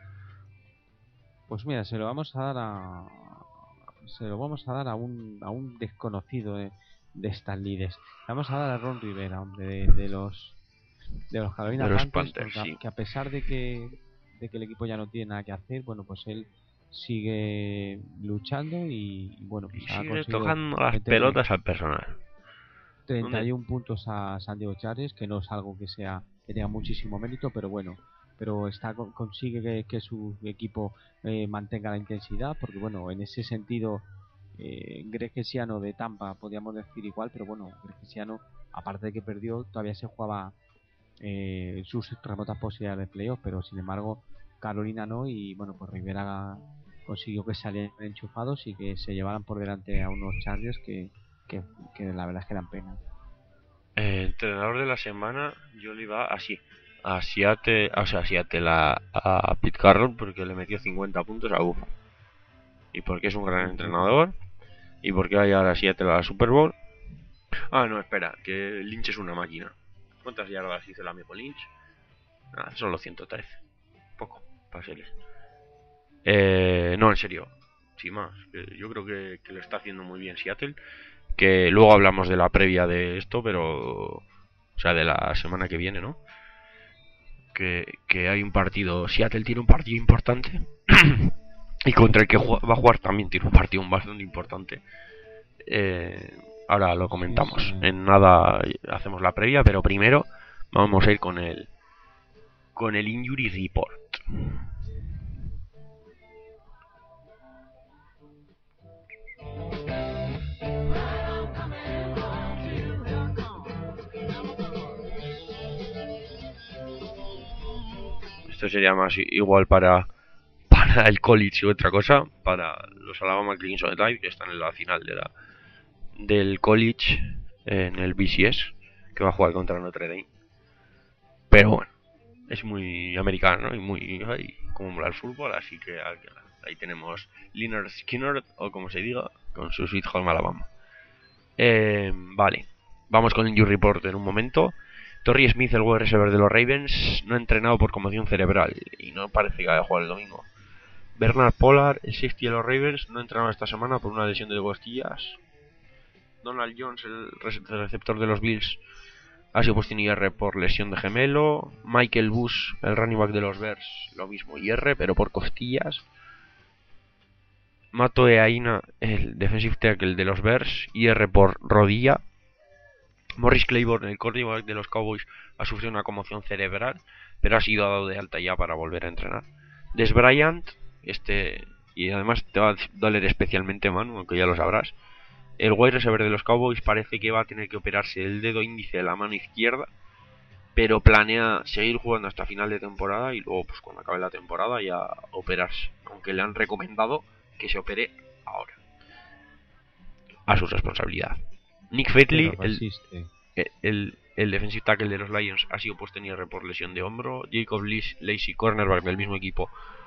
Pues mira, se lo vamos a dar a... Se lo vamos a dar a un, a un desconocido de, de estas líderes. Vamos a dar a Ron Rivera, hombre, de, de los de los Carolina de los Panthers, Panthers, sí. Que a pesar de que de que el equipo ya no tiene nada que hacer, bueno, pues él sigue luchando y bueno, pues y ha sigue tocando las pelotas al personal. treinta y uno puntos a San Diego Chargers, que no es algo que sea que tenga muchísimo mérito, pero bueno, pero está consigue que, que su equipo eh, mantenga la intensidad, porque bueno, en ese sentido eh, Greg Schiano de Tampa podríamos decir igual, pero bueno, Greg Schiano, aparte de que perdió, todavía se jugaba eh, sus remotas posibilidades de playoff, pero sin embargo Carolina no, y bueno, pues Rivera consiguió que salieran enchufados y que se llevaran por delante a unos Chargers que, que, que la verdad es que dan pena. Eh, entrenador de la semana, yo le iba así a Seattle, o sea, a Seattle, a, a Pete Carroll, porque le metió cincuenta puntos a Buffalo. Y porque es un gran entrenador. Y porque va a llegar a Seattle a la Super Bowl. Ah, no, espera, que Lynch es una máquina. ¿Cuántas yardas hizo el amigo Lynch? Ah, solo ciento trece. Poco, para series. Eh, no, en serio. Sin más. Yo creo que, que lo está haciendo muy bien Seattle. Que luego hablamos de la previa de esto, pero... O sea, de la semana que viene, ¿no? Que, que hay un partido... Seattle tiene un partido importante. Y contra el que va a jugar también tiene un partido bastante importante. Eh, ahora lo comentamos. Sí. En nada hacemos la previa, pero primero vamos a ir con el con el Injury Report. Esto sería más igual para para el college y otra cosa, para los Alabama Crimson Tide, que están en la final de la del college en el B C S, que va a jugar contra Notre Dame. Pero bueno, es muy americano, ¿no? Y muy ay, como mola el fútbol, así que ahí tenemos Lynyrd Skynyrd, o como se diga, con su Sweet Home Alabama. Eh, vale, vamos con el Injury Report en un momento. Torrey Smith, el wide receiver de los Ravens, no ha entrenado por conmoción cerebral y no parece que vaya a jugar el domingo. Bernard Pollard, el safety de los Ravens, no ha entrenado esta semana por una lesión de costillas. Donald Jones, el receptor de los Bills, ha sido puesto en I R por lesión de gemelo. Michael Bush, el running back de los Bears, lo mismo, I R, pero por costillas. Mato Eaina, el defensive tackle de los Bears, I R por rodilla. Morris Claiborne, el quarterback de los Cowboys, ha sufrido una conmoción cerebral, pero ha sido dado de alta ya para volver a entrenar. Des Bryant, este, y además te va a doler especialmente, Manu, aunque ya lo sabrás. El wide receiver de los Cowboys parece que va a tener que operarse el dedo índice de la mano izquierda, pero planea seguir jugando hasta final de temporada y luego, pues cuando acabe la temporada, ya operarse, aunque le han recomendado que se opere ahora, a su responsabilidad. Nick Fatley, el, el, el defensive tackle de los Lions, ha sido puesto en I R por lesión de hombro. Jacob Lacey, cornerback del mismo equipo,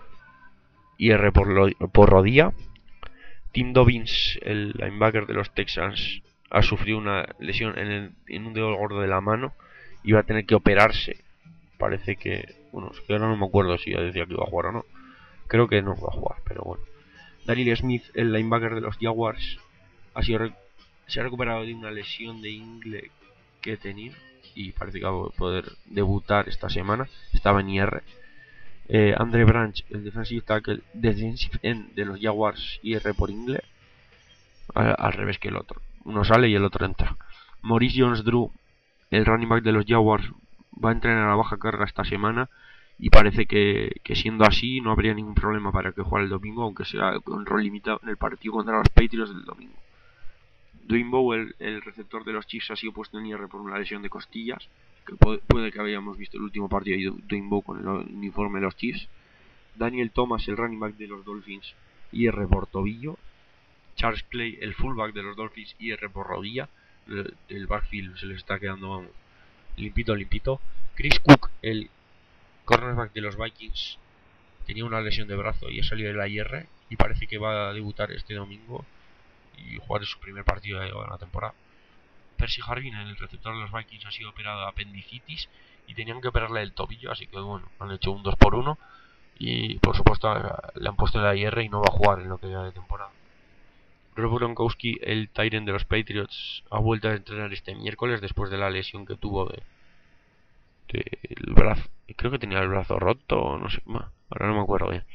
I R por, lo, por rodilla. Tim Dobbins, el linebacker de los Texans, ha sufrido una lesión en, el, en un dedo gordo de la mano y va a tener que operarse. Parece que... Bueno, es que ahora no me acuerdo si ya decía que iba a jugar o no. Creo que no va a jugar, pero bueno. Daryl Smith, el linebacker de los Jaguars, ha sido se ha recuperado de una lesión de ingle que tenía y parece que va a poder debutar esta semana. Estaba en I R. Eh, Andre Branch, el defensive tackle defensive end de los Jaguars, I R por ingle, al, al revés que el otro. Uno sale y el otro entra. Maurice Jones-Drew, el running back de los Jaguars, va a entrenar a baja carga esta semana y parece que, que siendo así no habría ningún problema para que juegue el domingo, aunque sea con rol limitado en el partido contra los Patriots del domingo. Dwayne Bowe, el receptor de los Chiefs, ha sido puesto en I R por una lesión de costillas, que puede, puede que habíamos visto el último partido de Dwayne Bowe con el uniforme de los Chiefs. Daniel Thomas, el running back de los Dolphins, I R por tobillo. Charles Clay, el fullback de los Dolphins, I R por rodilla. El, el backfield se les está quedando, vamos, limpito, limpito. Chris Cook, el cornerback de los Vikings, tenía una lesión de brazo y ha salido de la I R y parece que va a debutar este domingo y jugar su primer partido de la temporada. Percy Harvin, el receptor de los Vikings, ha sido operado de apendicitis y tenían que operarle el tobillo, así que bueno, han hecho un dos por uno y por supuesto le han puesto en la I R y no va a jugar en lo que queda de temporada. Rob Gronkowski, el tight end de los Patriots, ha vuelto a entrenar este miércoles después de la lesión que tuvo de, de el brazo, creo que tenía el brazo roto, no sé, ahora no me acuerdo bien.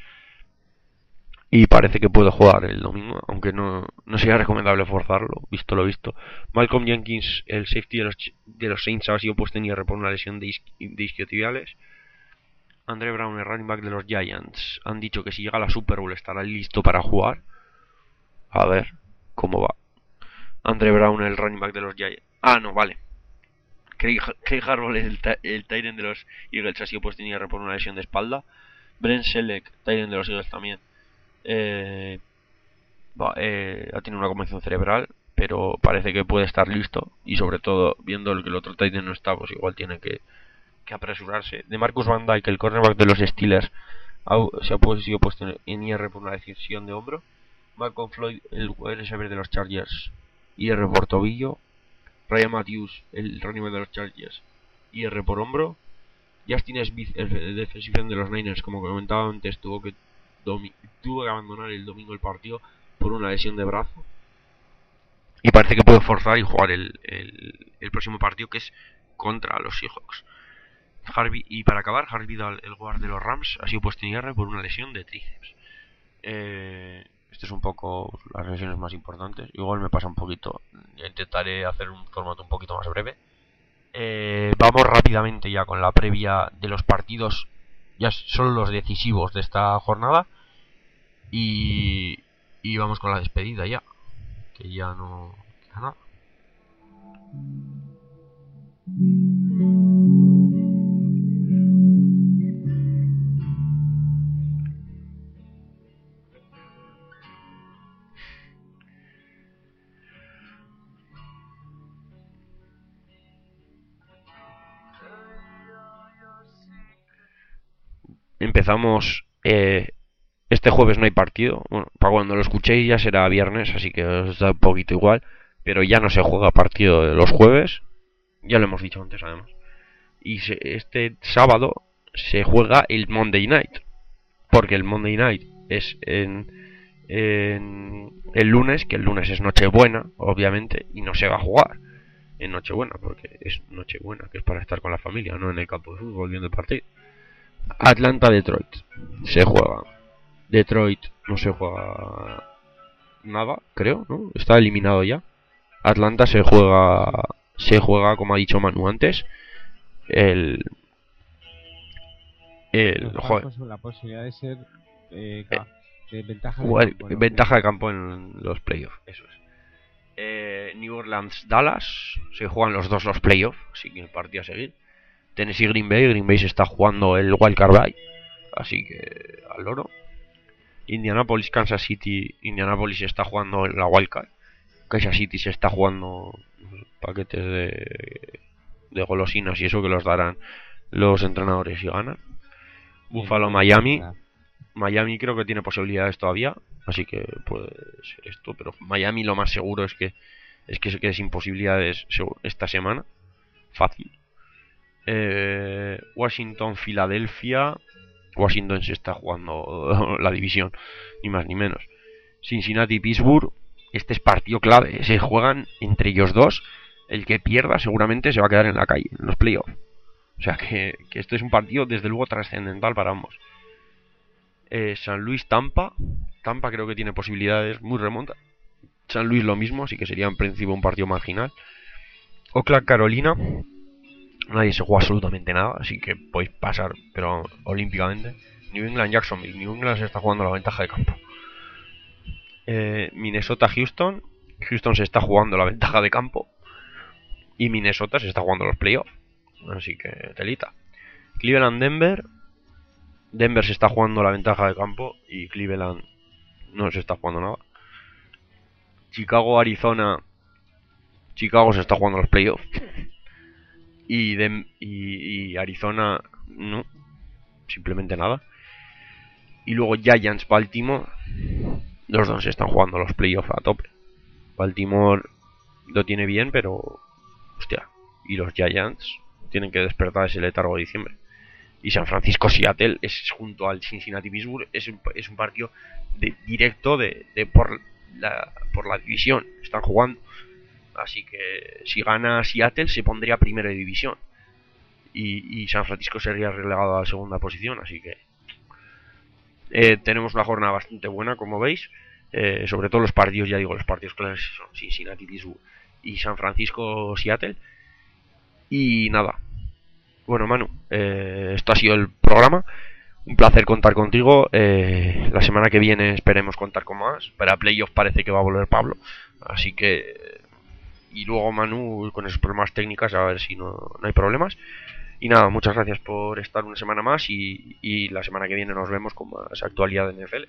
Y parece que puede jugar el domingo, aunque no, no sería recomendable forzarlo, visto lo visto. Malcolm Jenkins, el safety de los, de los Saints, ha sido puesto en I R por una lesión de, isqui, de isquiotibiales. Andre Brown, el running back de los Giants, han dicho que si llega a la Super Bowl estará listo para jugar. A ver cómo va. Andre Brown, el running back de los Giants. Ah, no, vale. Craig, Craig Harbaugh, el, el tight end de los Eagles, ha sido puesto en I R por una lesión de espalda. Brent Selleck, tight end de los Eagles también, eh, va, eh, ha tenido una conmoción cerebral, pero parece que puede estar listo. Y sobre todo, viendo que el otro tight end no está, pues igual tiene que, que apresurarse. De Marcus Van Dyke, el cornerback de los Steelers, ha, se ha puesto, sido puesto en I R por una decisión de hombro. Malcolm Floyd, el wide receiver de los Chargers, I R por tobillo. Ryan Matthews, el running back de los Chargers, I R por hombro. Justin Smith, el defensive end de los Niners, como comentaba antes, tuvo que tuvo que abandonar el domingo el partido por una lesión de brazo. Y parece que puede forzar y jugar el, el, el próximo partido, que es contra los Seahawks. Harvey, y para acabar, Harvey Vidal, el guard de los Rams, ha sido puesto en I R por una lesión de tríceps. Eh... Este es un poco las lesiones más importantes. Igual me pasa un poquito. Intentaré hacer un formato un poquito más breve. Eh, vamos rápidamente ya con la previa de los partidos. Ya son los decisivos de esta jornada. Y, y vamos con la despedida ya. Que ya no queda nada. Empezamos. Eh, este jueves no hay partido. Bueno, para cuando lo escuchéis ya será viernes, así que os da un poquito igual. Pero ya no se juega partido de los jueves. Ya lo hemos dicho antes, además. Y se, este sábado se juega el Monday Night. Porque el Monday Night es en, en el lunes, que el lunes es Nochebuena, obviamente, y no se va a jugar en Nochebuena, porque es Nochebuena, que es para estar con la familia, no en el campo de fútbol viendo el partido. Atlanta-Detroit se juega. Detroit no se juega nada, creo, ¿no? Está eliminado ya. Atlanta se juega, se juega como ha dicho Manu antes, el el joder, la posibilidad de ser eh, de ventaja, de campo, ¿no? ventaja de campo en los playoffs, eso es. eh, New Orleans Dallas se juegan los dos los playoffs, así que el partido a seguir. Tennessee Green Bay, Green Bay se está jugando el Wildcard Bay, así que al loro. Indianapolis Kansas City, Indianapolis se está jugando la Wildcard. Kansas City se está jugando paquetes de, de golosinas y eso que los darán los entrenadores si ganan. Buffalo Miami, Miami creo que tiene posibilidades todavía, así que puede ser esto, pero Miami lo más seguro es que es que se quede sin posibilidades esta semana, fácil. Eh, Washington, Filadelfia. Washington se está jugando la división, ni más ni menos. Cincinnati, Pittsburgh. Este es partido clave. Se juegan entre ellos dos. El que pierda seguramente se va a quedar en la calle, en los playoffs. O sea que, que esto es un partido desde luego trascendental para ambos. Eh, San Luis, Tampa. Tampa creo que tiene posibilidades muy remontas. San Luis lo mismo, así que sería en principio un partido marginal. Oakland, Carolina. Nadie se juega absolutamente nada, así que podéis pasar, pero olímpicamente. New England, Jacksonville. New England se está jugando la ventaja de campo. Eh, Minnesota, Houston. Houston se está jugando la ventaja de campo. Y Minnesota se está jugando los playoffs. Así que telita. Cleveland, Denver. Denver se está jugando la ventaja de campo. Y Cleveland no se está jugando nada. Chicago, Arizona. Chicago se está jugando los playoffs. Y, de, y, y Arizona no, simplemente nada. Y luego Giants, Baltimore. Los dos están jugando los playoffs a tope. Baltimore lo tiene bien, pero hostia. Y los Giants tienen que despertar ese letargo de diciembre. Y San Francisco, Seattle es junto al Cincinnati, Pittsburgh. Es un, es un partido de, directo de, de por, la, por la división. Están jugando. Así que si gana Seattle se pondría primero de división. Y, y San Francisco sería relegado a la segunda posición. Así que eh, tenemos una jornada bastante buena, como veis. Eh, sobre todo los partidos, ya digo, los partidos claves son Cincinnati, Pittsburgh y San Francisco, Seattle. Y nada, bueno, Manu, eh, esto ha sido el programa. Un placer contar contigo. Eh, la semana que viene esperemos contar con más. Para playoff parece que va a volver Pablo. Así que... Y luego Manu con esos problemas técnicos, a ver si no, no hay problemas. Y nada, muchas gracias por estar una semana más y, y la semana que viene nos vemos con más actualidad de N F L.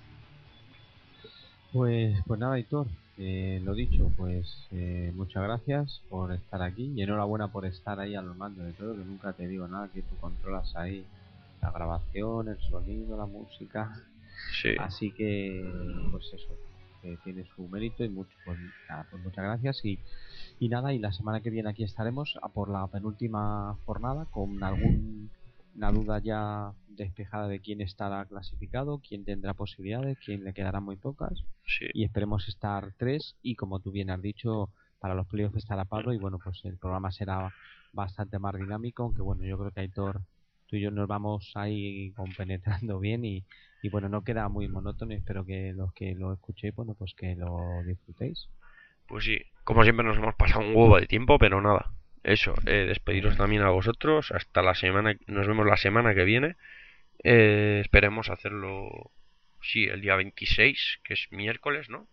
Pues, pues nada, Hitor, eh, lo dicho, pues eh, muchas gracias por estar aquí y enhorabuena por estar ahí al mando de todo, que nunca te digo nada, que tú controlas ahí la grabación, el sonido, la música. Sí. Así que, pues eso, que tiene su mérito y mucho, pues, nada, pues muchas gracias y, y nada, y la semana que viene aquí estaremos a por la penúltima jornada con algún una duda ya despejada de quién estará clasificado, quién tendrá posibilidades, quién le quedarán muy pocas. Sí. Y esperemos estar tres y como tú bien has dicho, para los playoffs estará Pablo y bueno, pues el programa será bastante más dinámico, aunque bueno, yo creo que Aitor, tú y yo nos vamos ahí compenetrando bien y, y bueno, no queda muy monótono y espero que los que lo escuchéis, bueno, pues que lo disfrutéis. Pues sí, como siempre nos hemos pasado un huevo de tiempo, pero nada. Eso, eh, despediros también a vosotros. Hasta la semana, nos vemos la semana que viene. Eh, esperemos hacerlo, sí, el día veintiséis, que es miércoles, ¿no?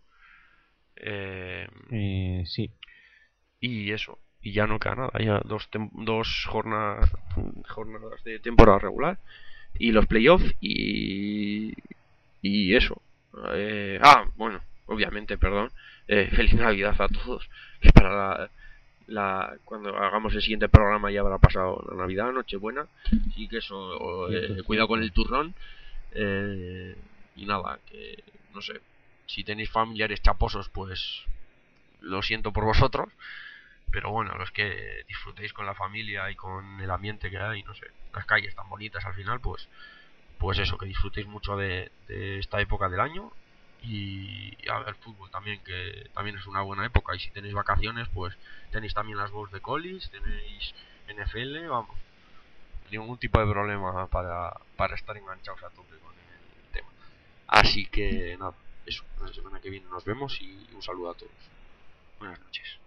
Eh, Eh, sí. y eso, y ya no queda nada. Ya dos, dos jornadas, jornadas de temporada regular y los playoffs y, y eso. Eh, ah, bueno, obviamente, perdón. Eh, feliz Navidad a todos. Que para la, la cuando hagamos el siguiente programa ya habrá pasado la Navidad, Nochebuena. Así que eso, eh, cuidado con el turrón. Eh, y nada, que no sé. Si tenéis familiares chaposos, pues lo siento por vosotros. Pero bueno, los que disfrutéis con la familia y con el ambiente que hay, no sé, las calles tan bonitas al final, pues pues eso, que disfrutéis mucho de, de esta época del año y, y a ver fútbol también, que también es una buena época. Y si tenéis vacaciones, pues tenéis también las Bowls de college, tenéis N F L, vamos, ningún tipo de problema para, para estar enganchados a tope con el tema. Así que nada, eso, la semana que viene nos vemos y un saludo a todos. Buenas noches.